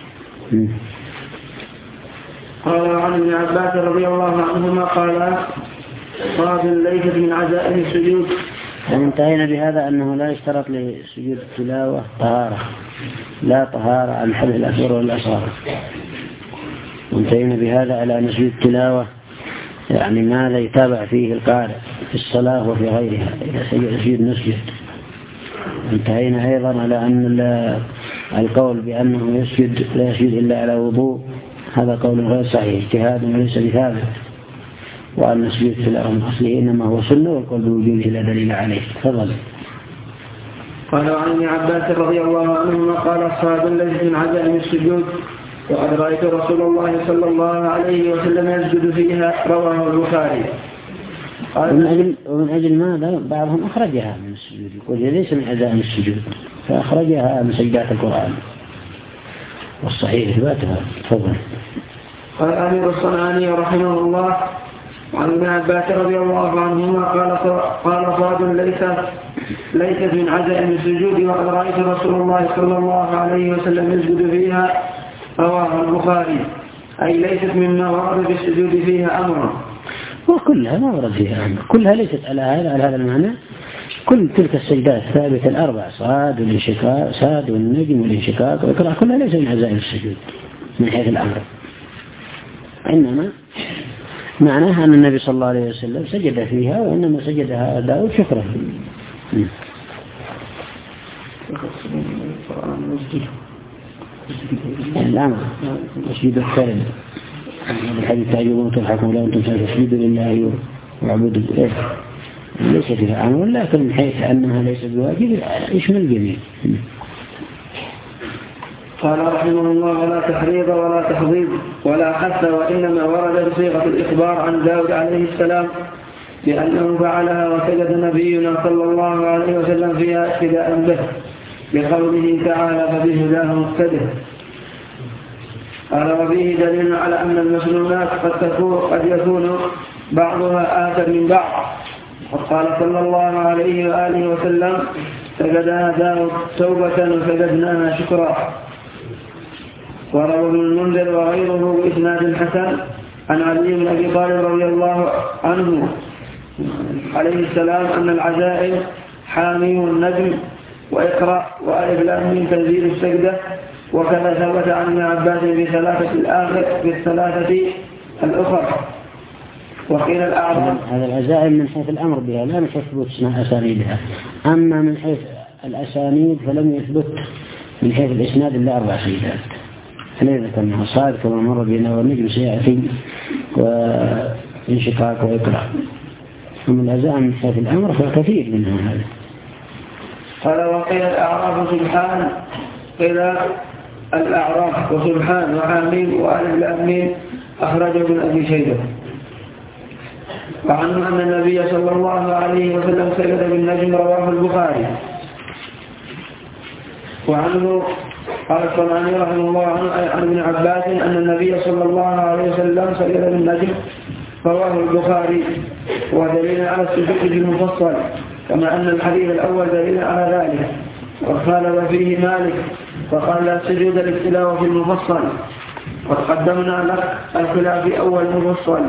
قال عن ابن عباس رضي الله عنهما قال: صلاة ليست من عزائم السجود. وانتهينا بهذا أنه لا يشترط لسجود التلاوة طهارة، لا طهارة عن حدث الأكبر والأصغر. وانتهينا بهذا على أن سجود التلاوة يعني ما لا يتابع فيه القارئ في الصلاة وفي غيرها إذا سجد نسجد. انتهينا أيضا على أن القول بأنه يسجد لا يسجد إلا على وضوء هذا قول غير صحيح، اجتهاد وليس بثابت، وأن سجود التلاوة من أصله إنما هو سنة والقول بوجوده لا دليل عليه. تفضل. قال عن ابن عباس رضي الله عنهما قال: الصلاة ليست من عزائم السجود، وقد رأيت رسول الله صلى الله عليه وسلم يسجد فيها. رواه البخاري. ومن أجل, ومن أجل ماذا بعضهم أخرجها من السجود، يقول ليس من عزائم السجود، فأخرجها من سجدات القرآن، والصحيح إثباتها. تفضل. قال أمير الصنعاني رحمه الله عن ابن عباس رضي الله عنهما قال: قال صلاة ليست ليست من عزائم السجود، وقد رأيت رسول الله صلى الله عليه وسلم يسجد فيها. رواه البخاري. أي ليست مما ورد في السجود فيها أمر. وكلها ما ورد فيها أمر، كلها ليست على هذا على هذا المعنى. كل تلك السجدات ثابتة الأربع، صاد والانشقاق، صاد والنجم والانشقاق والإقراء، كلها ليست من عزائم السجود من حيث الأمر، إنما معناها أن النبي صلى الله عليه وسلم سجد فيها، وإنما سجدها داود شكرا. الأمر تسجيد الكلم الحديث تعجبون وتضحكون لا أنتم تسجدوا لله وعبدوا إيه ليس فيها أمر، لكن من حيث أنها ليس بواجب يشمل الجميع. قال رحمه الله: ولا تحريض ولا تحضيض ولا حث، وإنما ورد بصيغة الإخبار عن داود عليه السلام بأنه فعلها وسجد نبينا صلى الله عليه وسلم فيها اقتداء به، بقوله تعالى: فبهداه مقتده. قال: وفيه دليل على أن المسنونات قد تكون قد يكون بعضها آخر من بعض. وقال صلى الله عليه وآله وسلم: سجدها داود توبة وسجدناها شكرا. وروى ابن المنذر وغيره بإسناد حسن عن علي بن أبي طالب رضي الله عنه عليه السلام أن العزائم حامي والنجم وإقرأ وألف لام من تنزيل السجدة، وكذا ثبت عن ابن عباس في ثلاثة الآخر في الثلاثة الأخرى. وقيل الأعظم هذا العزائم من حيث الأمر بها لا من حيث ثبوت أسانيدها، أما من حيث الأسانيد فلم يثبت من حيث الإسناد إلا أربع سجدات، فلذا كان صاد كما مر بنا والنجم سيأتي وانشقاق وإقرأ. ومن العزائم من حيث الأمر فكثير منها هذا. قال: وقيل الأعراف سبحان إلى الأعراف وسبحان وحامين وآل الأمين أخرجه ابن أبي شيبة. وعنه أن النبي صلى الله عليه وسلم سجد بالنجم رواه البخاري. وعنه قال الصنعاني رحمه الله عنه عن ابن عباس أن النبي صلى الله عليه وسلم سجد بالنجم رواه البخاري، ودليل على السجود في المفصل، كما أن الحديث الأول دليل على ذلك. وخالف فيه مالك فقال لا سجود للتلاوة في المفصل، وقدمنا لك الخلاف في أول مفصل.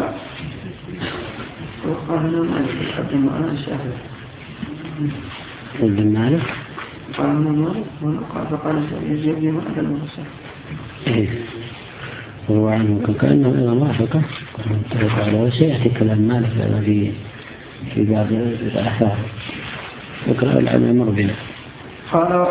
وقال مالك قدم على الشافعي ابن مالك قال مالك فقال يجب لي معنى المفصل. إيه هو عنه كأنه إذا ما فكر على سيأتي كلام مالك في في بعض الآثار وقرأ العلم يمر بنا. قال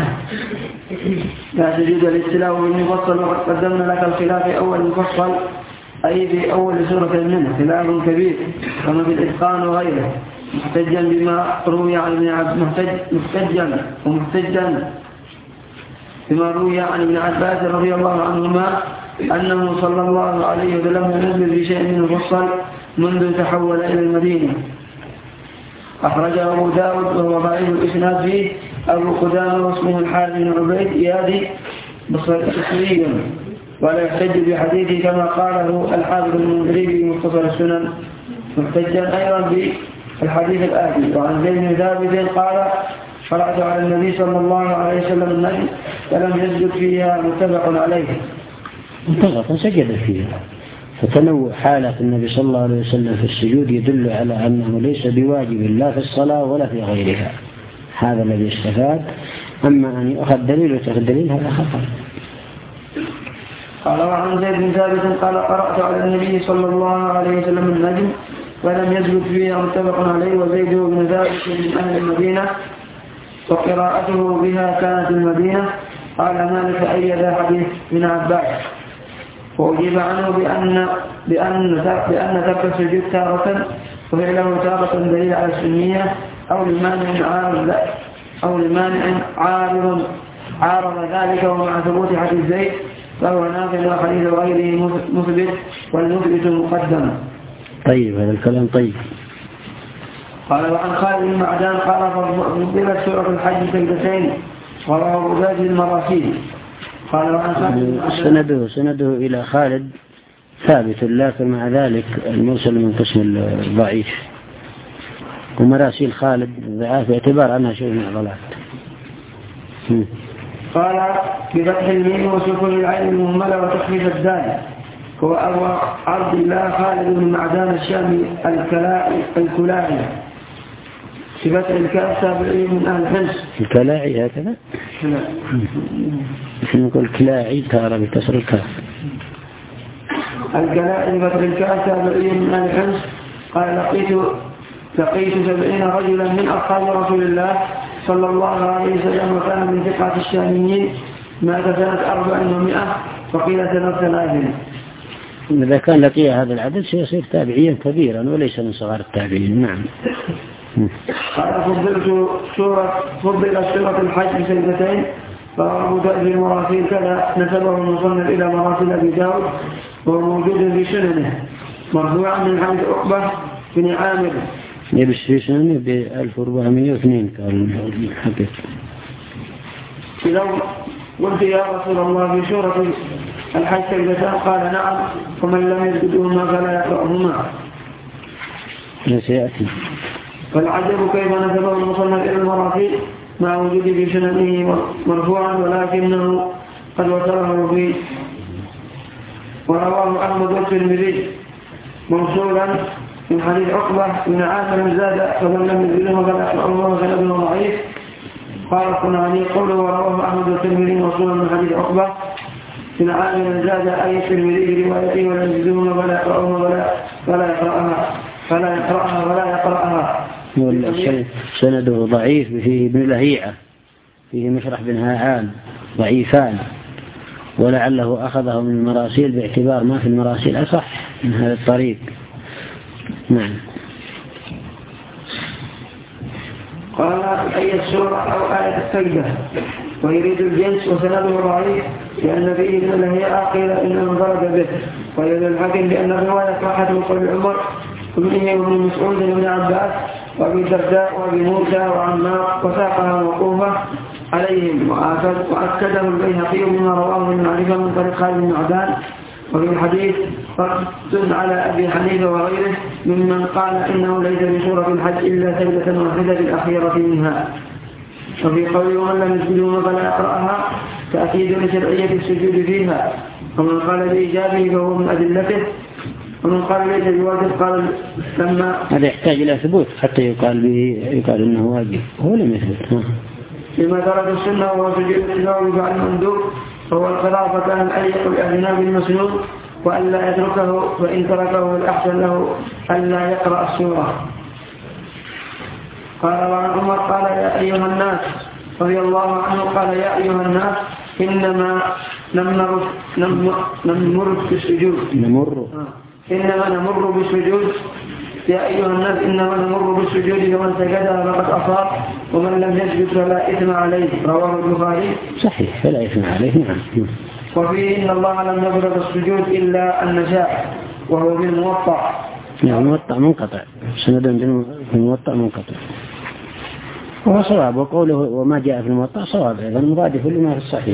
لا تجد للتلاوة المفصل، وقد قدمنا لك الخلاف في أول مفصل أي في أول سورة منه خلاف كبير كما في الإتقان وغيره، محتجا بما روي عن ابن عباس محتجا ومحتجا بما روي عن ابن عباس رضي الله عنهما أنه صلى الله عليه وسلم نزل في شيء من المفصل منذ تحول إلى المدينة. أخرجه أبو داود وهو ضعيف الإسناد فيه أبو قدامة واسمه الحارث بن عبيد إيادي بصري، ولا يحتج بحديثه كما قاله الحافظ المنذري في مختصر السنن، محتجا أيضا بالحديث الآتي. وعن زيد بن ثابت قال قرأت على النبي صلى الله عليه وسلم النجم فلم يسجد فيها، متفق عليه. متفق سجد فيها. فتنوع حالة النبي صلى الله عليه وسلم في السجود يدل على أنه ليس بواجب لا في الصلاة ولا في غيرها، هذا الذي استفاد. أما أن يأخذ دليل وتأخذ دليل هذا خطأ. قال وعن زيد بن ثابت قال قرأت على النبي صلى الله عليه وسلم النجم ولم يسجد فيها، متفق عليه. وزيد بن ثابت من أهل المدينة وقراءته بها كانت المدينة. قال مالك أيد حديث ابن عباس، وأجيب عنه بأن بأن بأن ترك السجود تارة وفعله تارة دليل على السنية أو لمانع عارض أو لمانع عارض عارض ذلك، ومع ثبوت حديث زيد فهو نافذ وحديث غيره مثبت والمثبت مقدم. طيب هذا الكلام طيب. قال وعن خالد بن معدان قال فضلت سورة الحج سجدتين ورواه عباد المراسيل. قال وعن خالد سنده سنده إلى خالد ثابت، لكن مع ذلك المرسل من قسم الضعيف، ومراسيل خالد ضعاف باعتبار أنها شيء من العضلات. قال بفتح الميم وسكون العين المهملة وتخفيف الدال. هو أبو عبد الله خالد بن معدان الشامي الكلاعي، بفتح الكاف تابعي من أهل حمص. الكلاعي هكذا؟ لا نقول كلاعي تارة بكسر الكاف. الكلاعي بفتح الكاف تابعي من أهل حمص. قال لقيت لقيت سبعين رجلا من أصحاب رسول الله صلى الله عليه وسلم، وكان من ثقات الشاميين، مات سنة أربع ومئة وقيل سنة ثلاثين. إذا كان لقي هذا العدد سيصير تابعيا كبيرا وليس من صغار التابعين. نعم. قال فضلت سورة فضلت سورة الحج سجدتين، فأبو داود المراسيل كذا نسبه المصنف إلى مراسيل أبي داود وهو موجود في سننه مرفوعا من حديث عقبة بن عامر يبس في سنة ب ألف وأربعمائة واثنين قال الحديث. لو قلت يا رسول الله في سورة الحج سجدتان قال نعم، ومن لم يسجدهما فلا يقرأهما. سيأتي. فالعجب كيف نسبه المصنف إلى المراسيل مع وجود في سننه مرفوعا، ولكنه قد وصله فيه. ورواه أحمد والترمذي موصولا من حديث عقبة بن عامر زاد فمن لم يزله فلا يقرأه وسنده ضعيف. قال الصنعاني قوله ورواه أحمد والترمذي موصولا من حديث عقبة بن عامر زاد أي الترمذي بروايته ولا يزله فلا يقرأه ولا فلا يقرأها فلا يقرأها ولا يقرأها. سنده ضعيف، فيه ابن لهيعة، فيه مشرح بن هاعان ضعيفان، ولعله أخذه من المراسيل باعتبار ما في المراسيل أصح من هذا الطريق. نعم. قال أي السورة أو آية السجدة، ويريد الجنس وسنده ضعيف لأن فيه من الهيئة قيل إنه انفرد به، ويريد الحكم بأن الرواية صحت من قول عمر وابنه وابن مسعود وابن عباس وابي الدرداء وابي موسى وعمار وساقها موقوفة عليهم، وأكده البيهقي بما رواه المعرفة من طريق خالد بن عدان. وفي الحديث رد على أبي حنيفة وغيره ممن قال إنه ليس بسورة الحج إلا سجدة واحدة الأخيرة منها. وفي قوله من لم يسجدون فلا يقرأها تأكيد لشرعية السجود فيها، ومن قال بإيجابه فهو من أدلته، ومن قال ليس بواجب قال لما هذا يحتاج إلى ثبوت حتى يقال به يقال إنه واجب، هو لم يثبت. لما ترك السنة وهو سجود التلاوة بعد المندوب فهو الخلاف كان الأليق بأذناب المسنون وأن لا يتركه، فإن تركه الأحسن له أن لا يقرأ السورة. قال وعن عمر قال يا أيها الناس رضي الله عنه قال يا أيها الناس إنما نمر نمر بالسجود نمر إنما نمر بالسجود يا أيها الناس إنما نمر بالسجود فمن سجدها فقد أصاب ومن لم يسجد فلا إثم عليه، رواه البخاري. صحيح فلا إثم عليه. نعم. وفيه إن الله لم يفرض السجود إلا النساء وهو بالموطأ. نعم الموطأ منقطع، سند الموطأ منقطع وهو صواب، وقوله وما جاء في الموطأ صواب أيضا مرادف لما في الصحيح.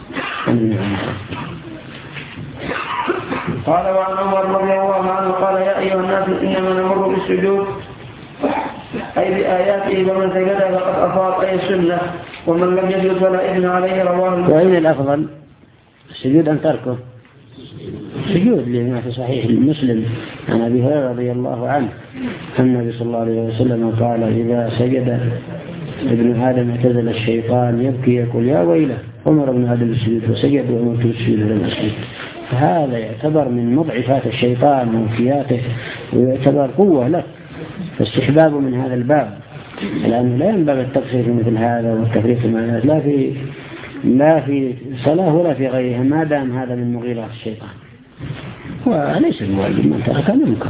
قال وعن عمر رضي الله عنه قال يا أيها الناس إنما نمر بالسجود أي بآياته فمن سجدها فقد أصاب أي السنة ومن لم يسجد فلا إثم عليه، رواه البخاري. وأين الأفضل السجود أم تركه؟ سجود لما في صحيح المسلم عن أبي هريرة رضي الله عنه أن النبي صلى الله عليه وسلم قال إذا سجد ابن آدم اعتزل الشيطان يبكي يقول يا ويله أمر ابن آدم بالسجود وسجد وأمرت بالسجود لم أسجد. فهذا يعتبر من مضعفات الشيطان ووفياته ويعتبر قوة له، فاستحباب من هذا الباب، لأنه لا ينبغي التقصير في مثل هذا والتفريق في معنى لا في لا في صلاة ولا في غيرها ما دام هذا من مغيرات الشيطان، وليس الواجب من ترك منكر.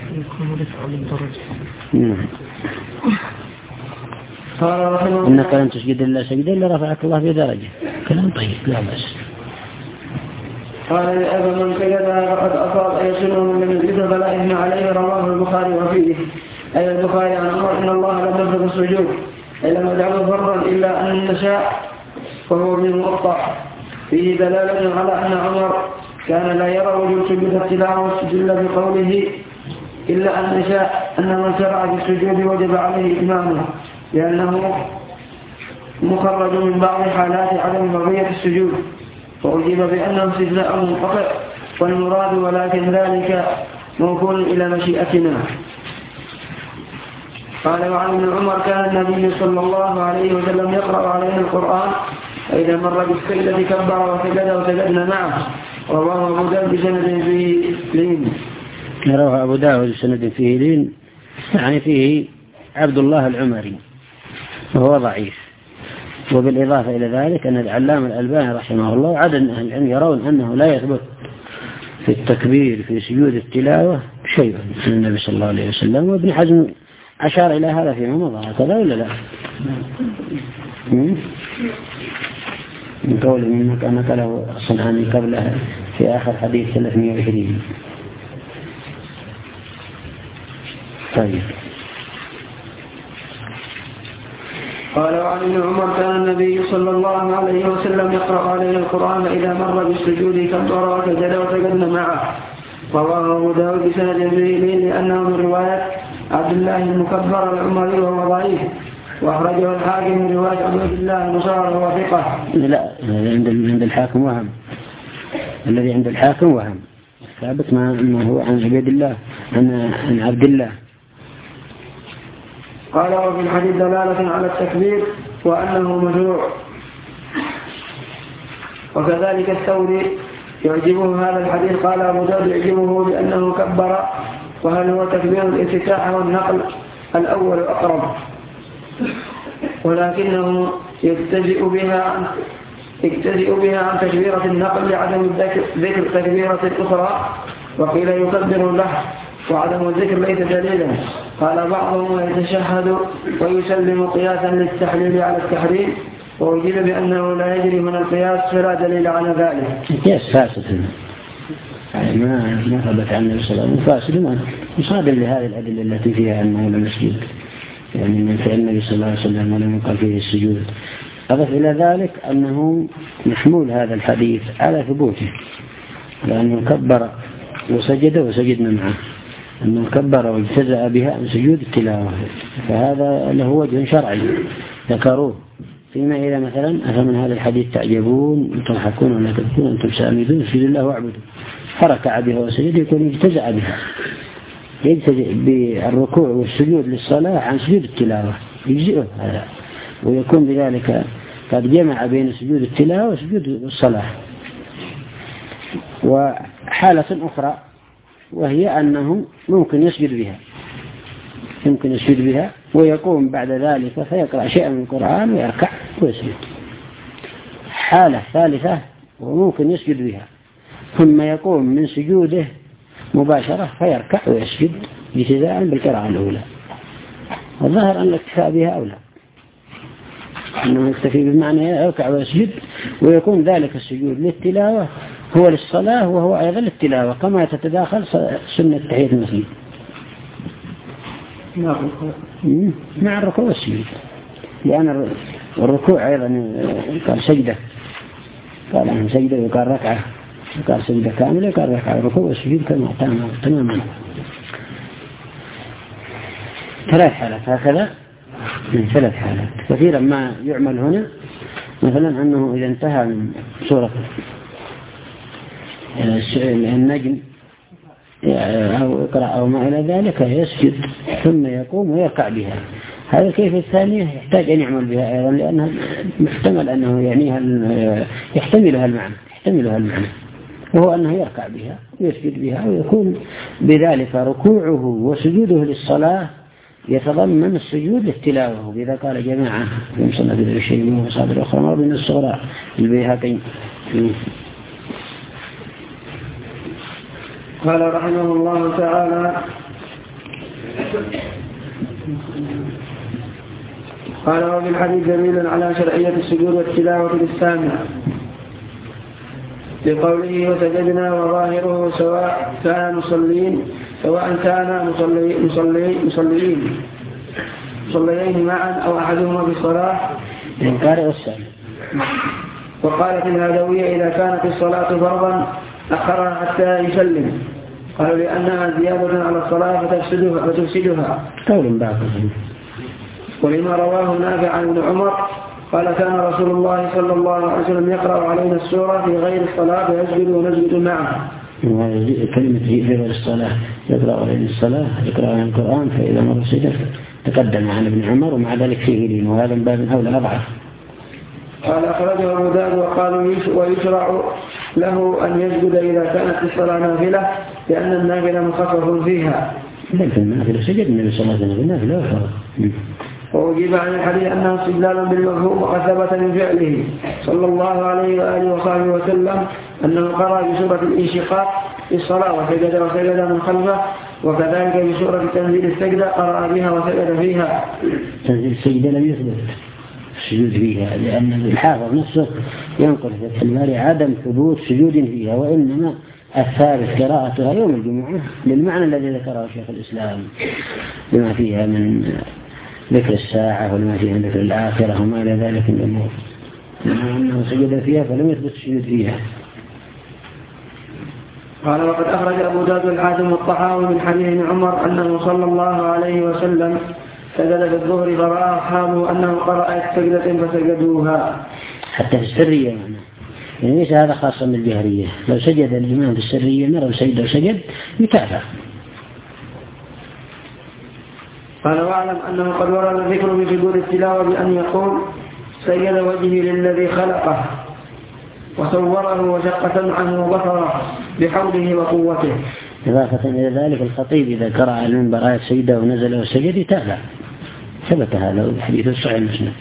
نعم. إنك لن تسجد إلا سجدا إلا رفعك الله في درجة. كلام طيب لا بأس. قال لأبا من سجدها فقد أصاب أي سنة من يسجد فلا إثم عليه، رواه البخاري. وفيه أي البخاري عن عمر إن الله لم يفرض السجود أي لم يجعله فرضا إلا أن نشاء وهو من مقطع، فيه دلالة على أن عمر كان لا يرى وجود سجود التلاوة والسجود بقوله إلا أن نشاء أن من شرع في السجود وجب عليه إتمامه، لأنه مخرج من بعض حالات عدم فرضية السجود، فأجيب بأنه استثناء منقطع والمراد ولكن ذلك موكول إلى مشيئتنا. قال وعن ابن عمر كان النبي صلى الله عليه وسلم يقرأ علينا القرآن فإذا مر بالسجدة كبر وسجد وسجدنا معه، رواه أبو داود بسند فيه لين. رواه أبو داود بسند فيه لين يعني فيه عبد الله العمري وهو ضعيف. وبالإضافة إلى ذلك أن العلامة الألباني رحمه الله وعدد من أهل العلم يرون أنه لا يثبت في التكبير في سجود التلاوة شيء عن النبي صلى الله عليه وسلم، وابن حزم أشار إلى هذا فيما مضى، هكذا ولا لا؟ من قوله من كان نقله الصنعاني قبلها في آخر حديث ثلاثمائة وعشرين. طيب. قال وعن ابن عمر كان النبي صلى الله عليه وسلم يقرأ علينا القرآن إذا مر بالسجود كبر وسجد وسجدنا معه، رواه أبو داود بسند فيه لين لأنه من رواية عبد الله المكبر العمري وهو ضعيف، وأخرجه الحاكم من رواية عبد الله المصار وهو ثقة. لا عند عند الحاكم وهم، الذي عند الحاكم وهم ثابت ما هو عن عبد الله عن عن عبد الله. قال وفي الحديث دلالة على التكبير وأنه مشروع، وكذلك الثوري يعجبه هذا الحديث. قال أبو داود يعجبه لأنه كبر، وهل هو تكبير الافتتاح والنقل الأول أقرب، ولكنه يجتزئ بها عن يجتزئ بها عن تكبيرة النقل لعدم ذكر تكبيرة أخرى، وقيل يكبر له وعدم الذكر ليس دليلا. قال بعضهم يتشهد ويسلم قياسا للتحليل على التحريم، ووجد بأنه لا يجري من القياس فلا دليل على ذلك. قياس فاسد يعني ما ما ثبت عن النبي صلى الله عليه وسلم فاسد، مصادر لهذه الأدلة التي فيها أنه لم يسجد، يعني من فعل النبي صلى الله عليه وسلم ولم يقل فيه السجود. أضف إلى ذلك أنه محمول هذا الحديث على ثبوته، لأنه كبر وسجد وسجدنا معه، أنه كبر واجتزأ بها عن سجود التلاوة، فهذا له وجه شرعي ذكروه. فيما إذا مثلا أفمن هذا الحديث تعجبون تضحكون ولا تبكون أنتم سامدون اسجدوا الله واعبدوا، فركع بها وسجد يكون اجتزأ بها، يجتزئ بالركوع والسجود للصلاة عن سجود التلاوة يجزئه هذا، ويكون بذلك قد جمع بين سجود التلاوة وسجود الصلاة. وحالة أخرى وهي أنه ممكن يسجد بها يمكن يسجد بها ويقوم بعد ذلك فيقرأ شيئا من القرآن ويركع ويسجد. حالة ثالثة وممكن يسجد بها ثم يقوم من سجوده مباشرة فيركع ويسجد ابتداء بالقراءة الأولى. والظاهر أن الاكتفاء بها أولى، أنه يكتفي بمعنى يركع ويسجد، ويكون ذلك السجود للتلاوة هو للصلاة وهو أيضا للتلاوة، كما تتداخل سنة تحية المسجد مع الركوع والسجود، لأن الركوع أيضا قال سجدة، قال عنه سجدة وقال ركعة، وقال سجدة كاملة وقال ركعة، الركوع والسجود كما تماما. ثلاث حالات هكذا من ثلاث حالات. كثيرا ما يعمل هنا مثلا أنه إذا انتهى من سورة النجم أو اقرأ أو ما إلى ذلك يسجد ثم يقوم ويركع بها. هذا كيف الثانية يحتاج أن يعمل بها أيضا، لأنها محتمل أنه يعنيها يحتملها المعنى يحتملها المعنى وهو أنه يركع بها ويسجد بها، ويكون بذلك ركوعه وسجوده للصلاة يتضمن السجود للتلاوة. وإذا قال جماعة في مسند ابن الشيبي ومصادر أخرى مرض من الصغرى البيهقي. قال رحمه الله تعالى: قال وفي الحديث دليل على شرعية السجود والتلاوة للسامع لقوله وسجدنا، وظاهره سواء كان مصلين سواء كان مصلي مصلي مصليين مصليين معا أو أحدهما بالصلاة القارئ والسامع. وقالت الهدوية إذا كانت الصلاة فرضا أخرها حتى يسلم، قالوا لأنها زيادة على الصلاة فتفسدها, فتفسدها. قول باطل. ولما رواه نافع عن ابن عمر قال كان رسول الله صلى الله عليه وسلم يقرأ علينا السورة في غير الصلاة ويسجد ونسجد معه. كلمة في غير الصلاة يقرأ علينا الصلاة يقرأ علينا القرآن فإذا مر سجد تقدم عن ابن عمر، ومع ذلك فيه لين، وهذا من باب أولى أضعف. قال أخرجه أبو داود وقالوا ويشرع له أن يسجد إذا كانت الصلاة نافلة لأن النافلة مخفف فيها. لكن النافلة سجد النبي صلى الله عليه وسلم النافلة أخرى. وأجيب عن الحديث أنه استدلال بالمفهوم، وقد ثبت من فعله صلى الله عليه وآله وصحبه وسلم أنه قرأ بسورة الانشقاق في الصلاة وسجد وسجد من خلفه، وكذلك بسورة تنزيل السجدة قرأ بها وسجد فيها. تنزيل السجدة لم يثبت السجود فيها، لأن الحافظ نفسه ينقل في الباري عدم ثبوت سجود فيها، وإنما الثابت قراءتها يوم الجمعة للمعنى الذي ذكره شيخ الإسلام بما فيها من ذكر الساعة وما فيها من ذكر الآخرة وما إلى ذلك من الأمور، أنه سجد فيها فلم يثبت السجود فيها. قال وقد أخرج أبو داود الحاتم والطحاوي من حديث ابن عمر أنه صلى الله عليه وسلم سجد في الظهر فرأى أصحابه أنه قرأ سجدة فسجدوها. حتى في السرية يعني. يعني ليس هذا خاصا بالجهرية، لو سجد الإمام في السرية مرة وسجد وسجد يتابع. قال واعلم أنه قد ورد الذكر في سجود التلاوة بأن يقول سجد وجهي للذي خلقه وصوره وشق سمعه وبصره بحوله وقوته. إضافة إلى ذلك الخطيب إذا قرأ المنبر آية سجدة ونزل وسجد يتابع، ثبت هذا الحديث الصحيح المسند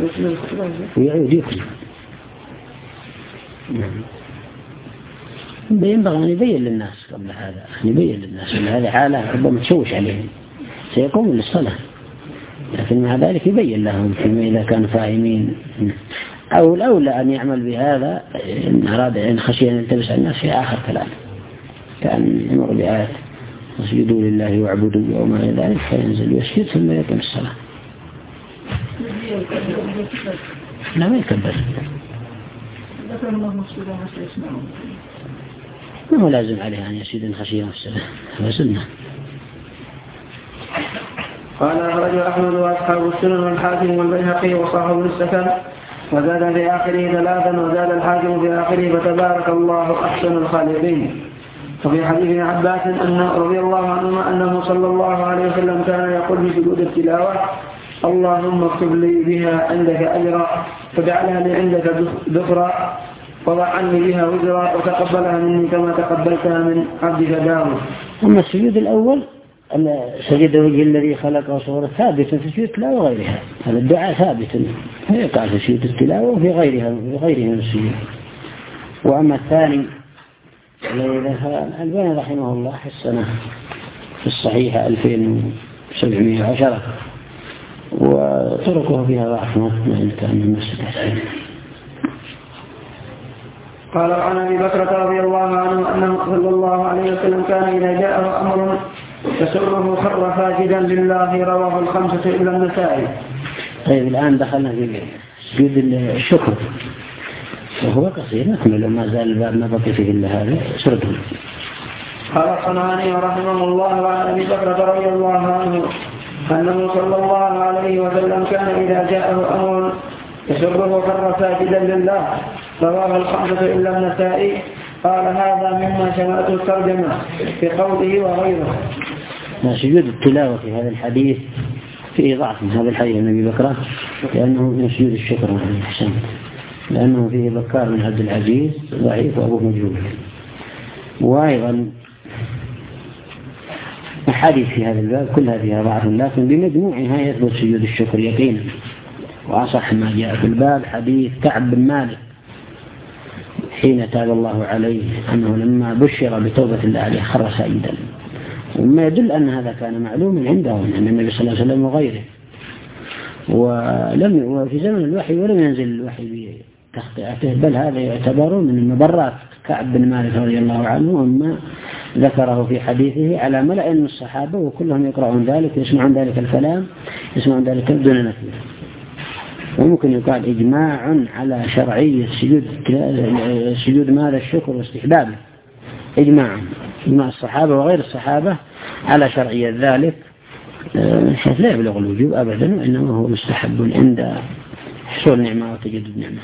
ويعود يكمل. ينبغي أن يبين للناس قبل هذا، أن يبين للناس أن هذه حالة ربما تشوش عليهم، سيقوم للصلاة، لكن مع ذلك يبين لهم فيما إذا كانوا فاهمين. أو الأولى أن يعمل بهذا إن أراد إن خشي أن يلتبس على الناس في آخر كلام، كان يمر بآيات واسجدوا لله واعبدوا وما إلى ذلك، فينزل يسجد ثم يقيم الصلاة. لا ما يكبر، ما هو لازم عليه أن يسجد إن خشي نفسه، هذا سنة. قال أخرج أحمد وأصحاب السنن والحاكم والبيهقي وصاحب السكن، وزاد في آخره ثلاثا، وزاد الحاكم في آخره فتبارك الله أحسن الخالقين. وفي حديث ابن عباس أن رضي الله عنهما أنه صلى الله عليه وسلم كان يقول في سجود التلاوة: اللهم اكتب لي بها عندك أجرا، فاجعلها لي عندك ذكرا، وضع عني بها وزرا، وتقبلها مني كما تقبلتها من عبدك داود. أما السجود الأول سجد وجه الذي خلقه وصوره ثابت في سجود التلاوة وغيرها، هذا الدعاء ثابت يقع في سجود التلاوة وفي غيرها في غيرها من السجود. وأما الثاني الباني رحمه الله حسنه في الصحيحة ألفين وسبعمائة وعشرة، وتركه فيها ضعف ما كان من مسجد. قال عن أبي بكر رضي الله عنه أنه صلى الله عليه وسلم كان إذا جاءه أمر يسره خر ساجدا لله، رواه الخمسة إلا النسائي. طيب الآن دخلنا في سجود الشكر، وهو قصير نكمل ما زال الباب ما بقي فيه إلا هذا سرده. قال الصنعاني رحمه الله عن أبي بكر رضي الله عنه أنه صلى الله عليه وسلم كان إذا جاءه أمر يسره خر ساجدا لله، رواه الخمسة إلا النسائي. قال هذا مما شملته الترجمة في قوله وغيره. سجود التلاوة في هذا الحديث فيه ضعف من هذا الحديث عن أبي بكر، لأنه من سجود الشكر أحسن، لأنه فيه بكار من عبد العزيز ضعيف وأبوه مجهول. وأيضا أحاديث في هذا الباب كلها فيها ضعف، لكن بمجموعها يثبت سجود الشكر يقينا. وأصح ما جاء في الباب حديث كعب بن مالك حين تاب الله عليه أنه لما بشر بتوبة الله عليه خر ساجدا، وما يدل أن هذا كان معلوما عندهم عند النبي صلى الله عليه وسلم وغيره. ولم وفي زمن الوحي ولم ينزل الوحي بتخطئته، بل هذا يعتبر من مبرات كعب بن مالك رضي الله عنه، وما ذكره في حديثه على ملأ من الصحابة وكلهم يقرؤون ذلك يسمعون ذلك الكلام يسمعون ذلك بدون نفي. وممكن يقال إجماع على شرعية سجود سجود ماذا الشكر واستحبابه، إجماع إجماع الصحابة وغير الصحابة على شرعية ذلك، حيث لا يبلغ الوجوب أبدا، وإنما هو مستحب عند حصول نعمة وتجدد نعمة.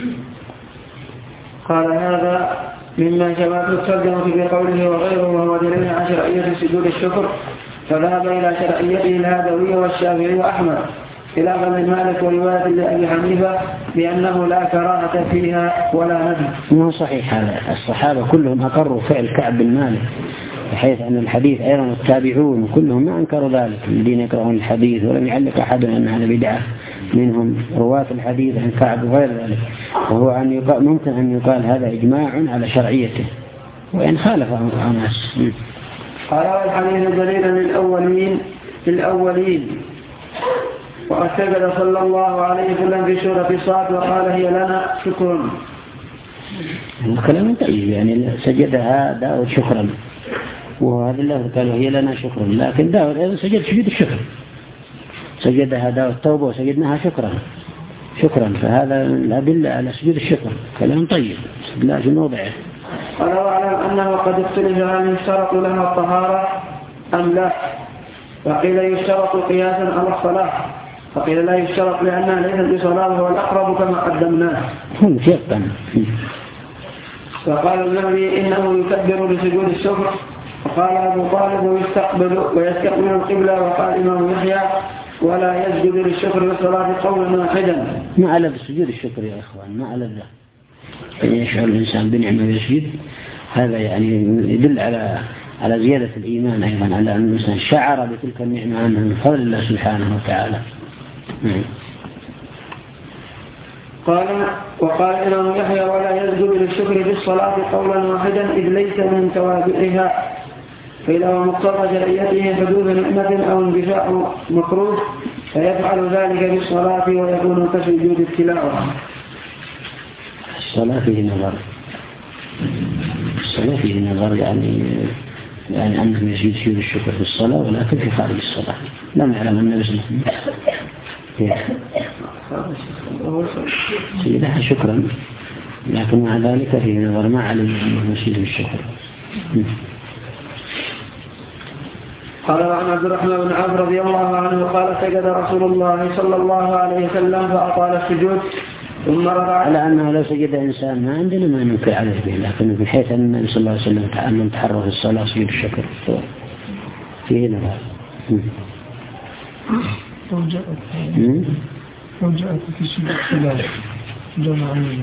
قال هذا مما شملته الترجمة في قوله وغيره، وهو دليل على شرعية سجود الشكر، فذهب إلى شرعيته الهادوي والشافعي وأحمد خلافا من مالك ورواية لأبي حنيفة بأنه لا كراهة فيها ولا ندم. مو صحيح هذا، الصحابة كلهم أقروا فعل كعب بن مالك، بحيث أن الحديث أيضا التابعون كلهم ما أنكروا ذلك الذين يقرؤون الحديث، ولم يعلق أحد أن هذا بدعة منهم رواة الحديث عن كعب وغير ذلك. وهو أن يقال ممكن أن يقال هذا إجماع على شرعيته وإن خالف الناس. قال الحديث دليلا للأولين للأولين وقد سجد صلى الله عليه وسلم في سورة صاد وقال هي لنا شكر. الكلام طيب، يعني سجدها داود شكرا، وهذا الله قال هي لنا شكرا، لكن داود أيضا سجد سجود الشكر، سجدها داود توبة وسجدناها شكرا شكرا فهذا الأدلة على سجود الشكر. كلام طيب لا في موضعه. قال واعلم أنه قد اختلف هل يشترط لها الطهارة أم لا، وقيل يشترط قياسا على الصلاة، فقيل لا يشترط لأنها ليست بصلاة وهو الأقرب كما قدمناه. هم شيطان. فقال النبي إنه يكبر بسجود الشكر، وقال أبو طالب ويستقبل ويستقبل القبلة، وقال إمام يحيى ولا يسجد للشكر بالصلاة قولا واحدا. ما على بسجود الشكر يا إخوان، ما على ذا أن يشعر الإنسان بنعمة يسجد، هذا يعني يدل على على زيادة الإيمان أيضا، على أن الإنسان شعر بتلك النعمة من فضل الله سبحانه وتعالى. قال وقال إمام يحيى ولا يسجد للشكر في الصلاة قولا واحدا إذ ليس من توابعها، فإذا هو مقتضى شرعيته حدوث نعمة أو انتفاع مكروه فيفعل ذلك في الصلاة ويكون كسجود التلاوة. الصلاة فيه نظر، الصلاة فيه نظر يعني يعني أنه يزيد سجود الشكر في الصلاة ولكن في خارج الصلاة لا نعلم أنه يزيد سيدها شكرا، لكن مع ذلك فيه نظر ما علم أنه يزيد الشكر. قال عن عبد الرحمن بن عوف رضي الله عنه قال سجد رسول الله صلى الله عليه وسلم فأطال السجود ثم رفع. على أنه لو سجد إنسان ما عندنا ما ننكر عليه به، لكن من حيث أن النبي صلى الله عليه وسلم تعلم تحرر في الصلاة سجود الشكر فيه نظر. لو جاءت لو جاءت في سجود التلاوة جمع منه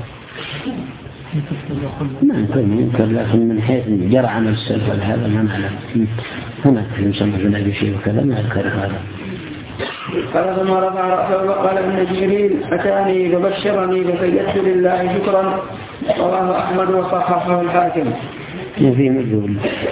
ما يمكن يمكن لكن من حيث جرى عمل السلف هذا ما نعلم. هناك يسمى جنابي شيء وكذا ما أذكر هذا. قال ثم رفع رأسه وقال إن جبريل أتاني فبشرني فسجدت لله شكرا. رواه أحمد وصححه الحاكم. في مجهول.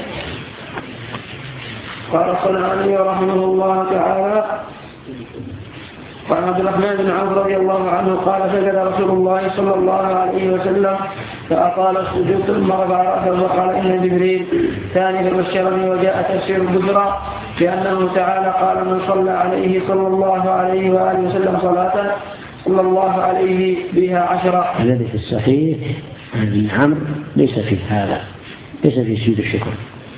قال الصنعاني رحمه الله تعالى قال عبد الرحمن بن عوف رضي الله عنه قال سجد رسول الله صلى الله عليه وسلم فأطال السجود ثم رفع رأسه وقال إن جبريل ثاني فبشرني وجاء تفسير البشرى بأنه تعالى قال من صلى عليه صلى الله عليه وآله وسلم صلاة صلى الله عليه بها عشرة. الذي في الصحيح عن عمرو ليس في هذا، ليس في سجود الشكر.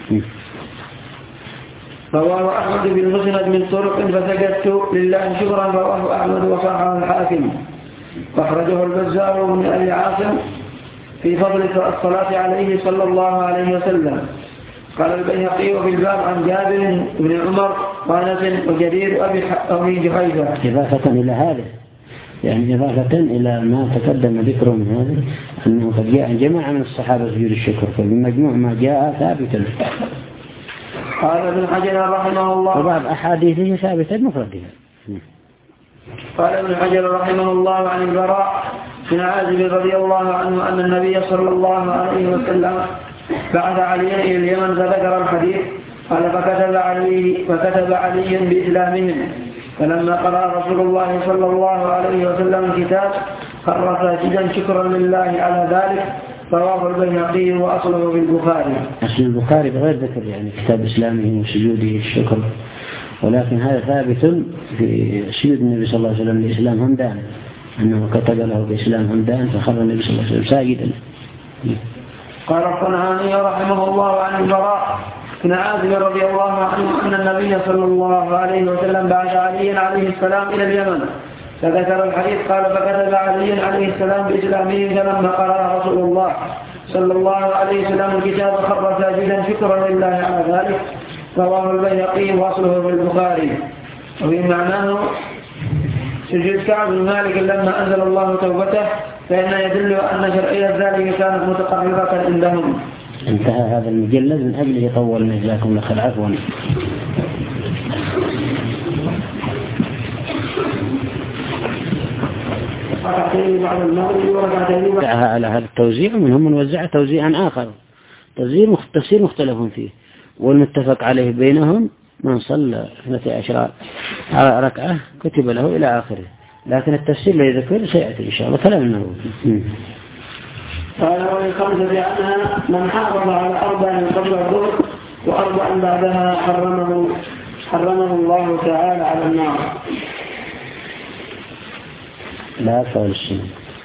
رواه أحمد بن مسند من طرق فسجدت لله شكرا. رواه أحمد وصححه الحاكم وأخرجه البزار من أبي عاصم في فضل الصلاة عليه صلى الله عليه وسلم. قال البيهقي وفي الباب عن جابر بن عمر وأنس وجرير أبي جحيفة. إضافة إلى هذا يعني إضافة إلى ما تقدم ذكره من هذا أنه قد جاء جماعة من الصحابة سجود الشكر، فبمجموع ما جاء ثابتا. قال ابن حجر رحمه الله وبعض أحاديثه ثابتة مفردها. قال ابن حجر رحمه الله عن البراء بن عازب رضي الله عنه أن النبي صلى الله عليه وسلم بعث عليا إلى اليمن فذكر الحديث. قال فكتب علي فكتب علي بإسلامهم، فلما قرأ رسول الله صلى الله عليه وسلم الكتاب خر ساجدا شكرا لله على ذلك. رواه البيهقي وأصله في البخاري. أصل البخاري بغير ذكر يعني كتاب إسلامه وسجوده الشكر، ولكن هذا ثابت في سجود النبي صلى الله عليه وسلم لإسلام همدان أنه كتب له بإسلام همدان فخر النبي صلى الله عليه وسلم ساجدا. قال الصنعاني رحمه الله عن البراء بن عازب رضي الله عنه أن النبي صلى الله عليه وسلم بعث علي عليه السلام إلى اليمن فذكر الحديث. قال فكتب علي عليه السلام بإسلامه، فلما قرأ رسول الله صلى الله عليه وسلم الكتاب خر ساجدا شكرا لله على ذلك. رواه البيهقي واصله في البخاري. وفي معناه سجود كعب بن مالك لما أنزل الله توبته، فإن يدل أن شرعية ذلك كانت متقربة عندهم. انتهى هذا المجلد من أجله طولنا جزاكم الله خير. عفوا. وزعها على هذا التوزيع ومنهم من وزع توزيعا آخر تفسير مختلف فيه، والمتفق عليه بينهم من صلى اثنتي عشر ركعة كتب له إلى آخره، لكن التفسير الذي ذكر سيأتي إن شاء الله كلام النووي. قال ومن خمسة عنها من حافظ على أربع قبل الظهر وأربع بعدها حرمه حرمه الله تعالى على النار. لا فعل السنة.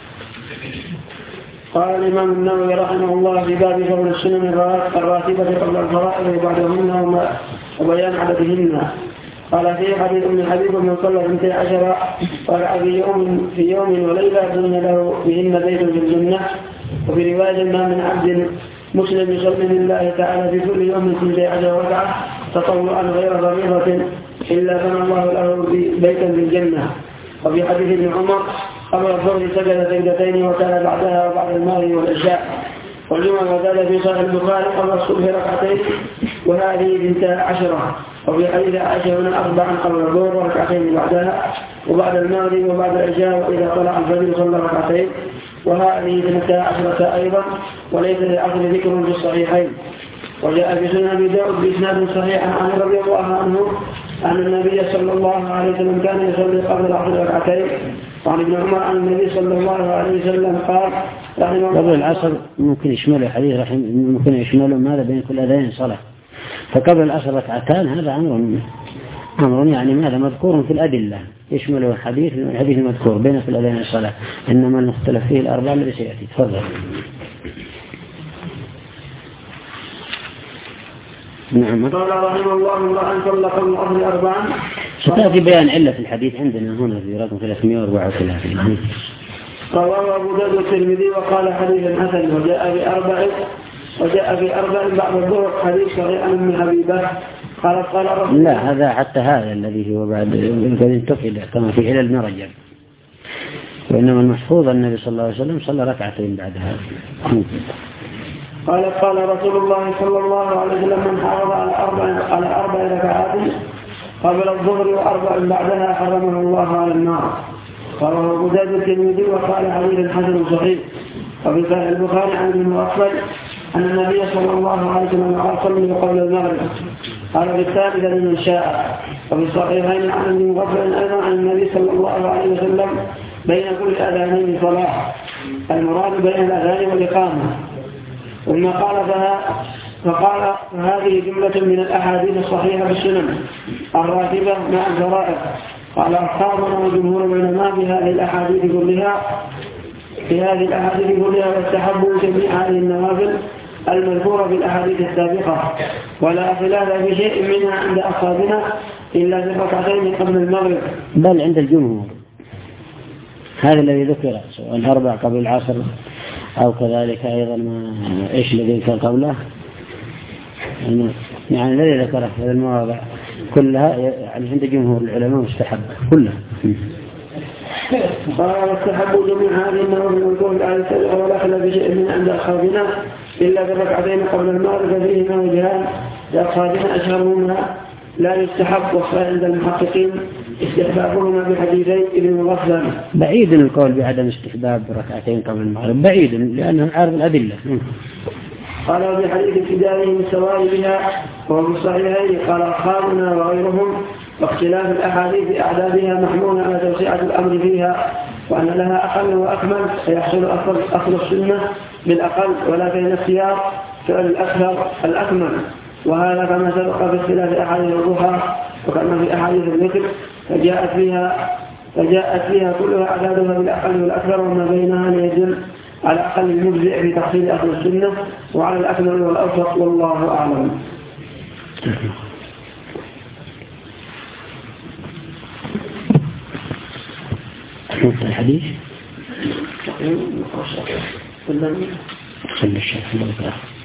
قال الإمام النووي رحمه الله في باب فضل السنن الراتبة قبل الفرائض وبعدهن وبيان عددهن. قال في حديث من حبيب من صلى اثنتي عشر قال في يوم في يوم وليلة بن له بهن بيت في الجنة. وفي رواية ما من عبد مسلم يصلي لله تعالى في كل يوم اثنتي عشر ركعة تطوعا غير فريضة إلا بنى الله له بيتا في الجنة. وفي حديث ابن عمر قبل الظهر سجد سجدتين وكان بعدها وبعد المغرب والعشاء. والجمعة وزاد في صحيح البخاري قبل الصبح ركعتين وهذه بنتا عشرة. وفي حديث عائشة من أربعا قبل الظهر وركعتين بعدها وبعد المغرب وبعد العشاء وإذا طلع الفجر صلى ركعتين. وهذه بنتا عشرة أيضا، وليس للعصر ذكر في الصحيحين. وجاء في سنن أبي داود بإسناد صحيح عن علي رضي الله عنه أن النبي صلى الله عليه وسلم كان يصلي قبل العصر ركعتين. وعن ابن عمر عن النبي صلى الله عليه وسلم قال قبل العصر ممكن يشمله حديث رحم ممكن يشمله ماذا بين كل أذان صلاة. فقبل العصر ركعتان هذا أمر أمر يعني ماذا مذكور في الأدلة يشمله الحديث الحديث المذكور بين كل أذان الصلاة، إنما المختلف فيه الأربعة الذي سيأتي. تفضل. نعم. قال رحمه الله أن صلى قبل العصر أربعا. ستأتي بيان علة في الحديث عندنا هنا في رقم ثلاثمائة وأربعة وثلاثين. رواه أبو داود الترمذي وقال حديث حسن. وجاء بأربع وجاء بأربع بعد الظهر حديث صحيح عن ابن حبيبة قال قال رسول. لا هذا حتى هذا الذي هو بعد الذي انتقل كما في علل ابن رجب، وإنما المحفوظ النبي صلى الله عليه وسلم صلى ركعتين بعد هذا. قال قال رسول الله صلى الله عليه وسلم من حافظ على أربع على أربع ركعات قبل الظهر وأربع بعدها حرمه الله على النار. قال أبو داود الترمذي وقال حديث حسن صحيح. وفي صحيح البخاري عن ابن مغفل أن النبي صلى الله عليه وسلم قال صلوا قبل المغرب قال بالثالثة لمن شاء. وفي الصحيحين عن ابن مغفل أيضا عن النبي صلى الله عليه وسلم بين كل أذانين صلاة، المراد بين الأذان والإقامة. ثم قال فها فقال فهذه جملة من الأحاديث الصحيحة في السنن الراتبة مع الفرائض. قال أصحابنا وجمهور العلماء بهذه الأحاديث كلها في هذه الأحاديث كلها واستحبوا جميع هذه النوافل المذكورة في الأحاديث السابقة، ولا خلاف في شيء منها عند أصحابنا إلا في ركعتين قبل المغرب بل عند الجمهور. هذا الذي ذكر سواء الأربع قبل العصر أو كذلك أيضا ما إيش الذي كان قبله، يعني الذي ذكره في المواضع كلها يعني عند جمهور العلماء مستحب كلها. قال واستحبوا جميع هذه النوافل المذكورة في الآية السابقة ولا خلاف في شيء من عند أصحابنا إلا في ركعتين قبل المغرب فيهما وجهان لأصحابنا أشهرهما لا يستحب، وصار عند المحققين استحبابهما بحديثين ابن مغفل. بعيد القول بعدم استحباب ركعتين قبل المغرب، بعيد لأنه عارف الأدلة. قال بحديث ابتدائهم السواري بها وهو في الصحيحين قال أصحابنا وغيرهم واختلاف الأحاديث بأعدادها محمول على توسعة الأمر فيها، وأن لها أقل وأكمل فيحصل أصل السنة بالأقل، ولكن الاختيار فعل الأكثر الأكمل. وهذا كما سبق في اختلاف أحاديث الضحى وكما في أحاديث الذكر فجاءت فيها فجاءت فيها كلها أعدادها بالأقل والأكثر، وما بينها ليدل على أقل المجزئ في تحصيل أصل السنة وعلى الأكمل والأوسط، والله أعلم. الحديث خلي الشيخ